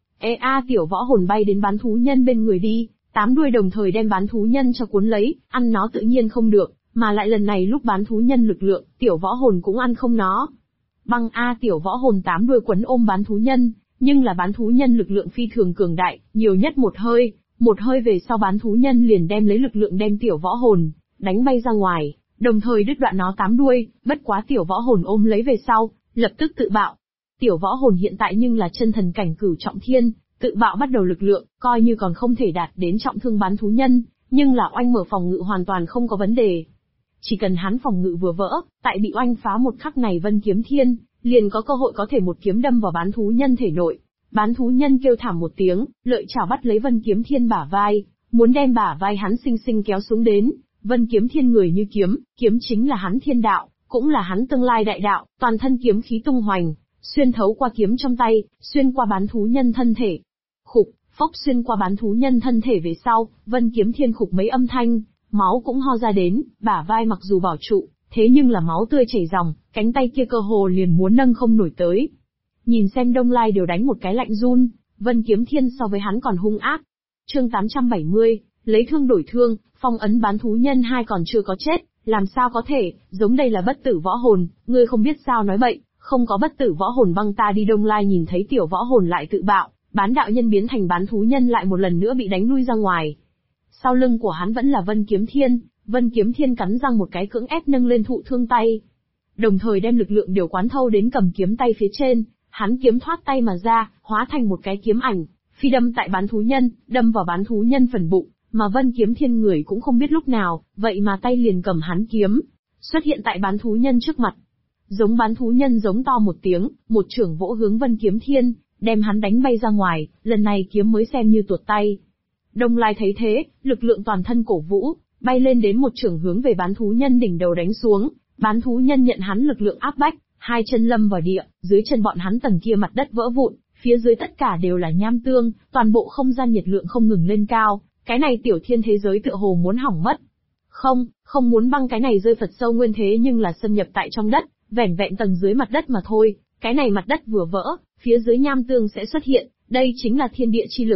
Speaker 1: Tiểu võ hồn bay đến bán thú nhân bên người đi, 8 đuôi đồng thời đem bán thú nhân cho cuốn lấy, ăn nó tự nhiên không được, mà lại lần này lúc bán thú nhân lực lượng, tiểu võ hồn cũng ăn không nó. Băng tiểu võ hồn 8 đuôi quấn ôm bán thú nhân, nhưng là bán thú nhân lực lượng phi thường cường đại, nhiều nhất một hơi về sau bán thú nhân liền đem lấy lực lượng đem tiểu võ hồn đánh bay ra ngoài, đồng thời đứt đoạn nó 8 đuôi, bất quá tiểu võ hồn ôm lấy về sau, lập tức tự bạo. Tiểu võ hồn hiện tại nhưng là chân thần cảnh cửu trọng thiên, tự bạo bắt đầu lực lượng, coi như còn không thể đạt đến trọng thương bán thú nhân, nhưng là oanh mở phòng ngự hoàn toàn không có vấn đề. Chỉ cần hắn phòng ngự vừa vỡ, tại bị oanh phá một khắc này Vân Kiếm Thiên, liền có cơ hội có thể một kiếm đâm vào bán thú nhân thể nội. Bán thú nhân kêu thảm một tiếng, lợi chảo bắt lấy Vân Kiếm Thiên bả vai, muốn đem bả vai hắn xinh xinh kéo xuống đến. Vân Kiếm Thiên người như kiếm, kiếm chính là hắn thiên đạo, cũng là hắn tương lai đại đạo, toàn thân kiếm khí tung hoành, xuyên thấu qua kiếm trong tay, xuyên qua bán thú nhân thân thể. Khục, phốc xuyên qua bán thú nhân thân thể về sau, Vân Kiếm Thiên khục mấy âm thanh, máu cũng ho ra đến, bả vai mặc dù bảo trụ, thế nhưng là máu tươi chảy ròng, cánh tay kia cơ hồ liền muốn nâng không nổi tới. Nhìn xem Đông Lai đều đánh một cái lạnh run, Vân Kiếm Thiên so với hắn còn hung ác. Chương 870, lấy thương đổi thương, phong ấn bán thú nhân hai còn chưa có chết, làm sao có thể, giống đây là bất tử võ hồn, ngươi không biết sao nói bậy, không có bất tử võ hồn băng ta đi. Đông Lai nhìn thấy tiểu võ hồn lại tự bạo, bán đạo nhân biến thành bán thú nhân lại một lần nữa bị đánh lui ra ngoài. Sau lưng của hắn vẫn là Vân Kiếm Thiên cắn răng một cái cưỡng ép nâng lên thụ thương tay. Đồng thời đem lực lượng điều quán thâu đến cầm kiếm tay phía trên, hắn kiếm thoát tay mà ra, hóa thành một cái kiếm ảnh, phi đâm tại bán thú nhân, đâm vào bán thú nhân phần bụng, mà Vân Kiếm Thiên người cũng không biết lúc nào, vậy mà tay liền cầm hắn kiếm, xuất hiện tại bán thú nhân trước mặt. Giống bán thú nhân giống to một tiếng, một chưởng vỗ hướng Vân Kiếm Thiên, đem hắn đánh bay ra ngoài, lần này kiếm mới xem như tuột tay. Đông Lai thấy thế, lực lượng toàn thân cổ vũ, bay lên đến một chưởng hướng về bán thú nhân đỉnh đầu đánh xuống, bán thú nhân nhận hắn lực lượng áp bách, hai chân lâm vào địa, dưới chân bọn hắn tầng kia mặt đất vỡ vụn, phía dưới tất cả đều là nham tương, toàn bộ không gian nhiệt lượng không ngừng lên cao, cái này tiểu thiên thế giới tựa hồ muốn hỏng mất. Không muốn băng cái này rơi Phật sâu nguyên thế nhưng là xâm nhập tại trong đất, vẻn vẹn tầng dưới mặt đất mà thôi, cái này mặt đất vừa vỡ, phía dưới nham tương sẽ xuất hiện, đây chính là thiên địa chi lực,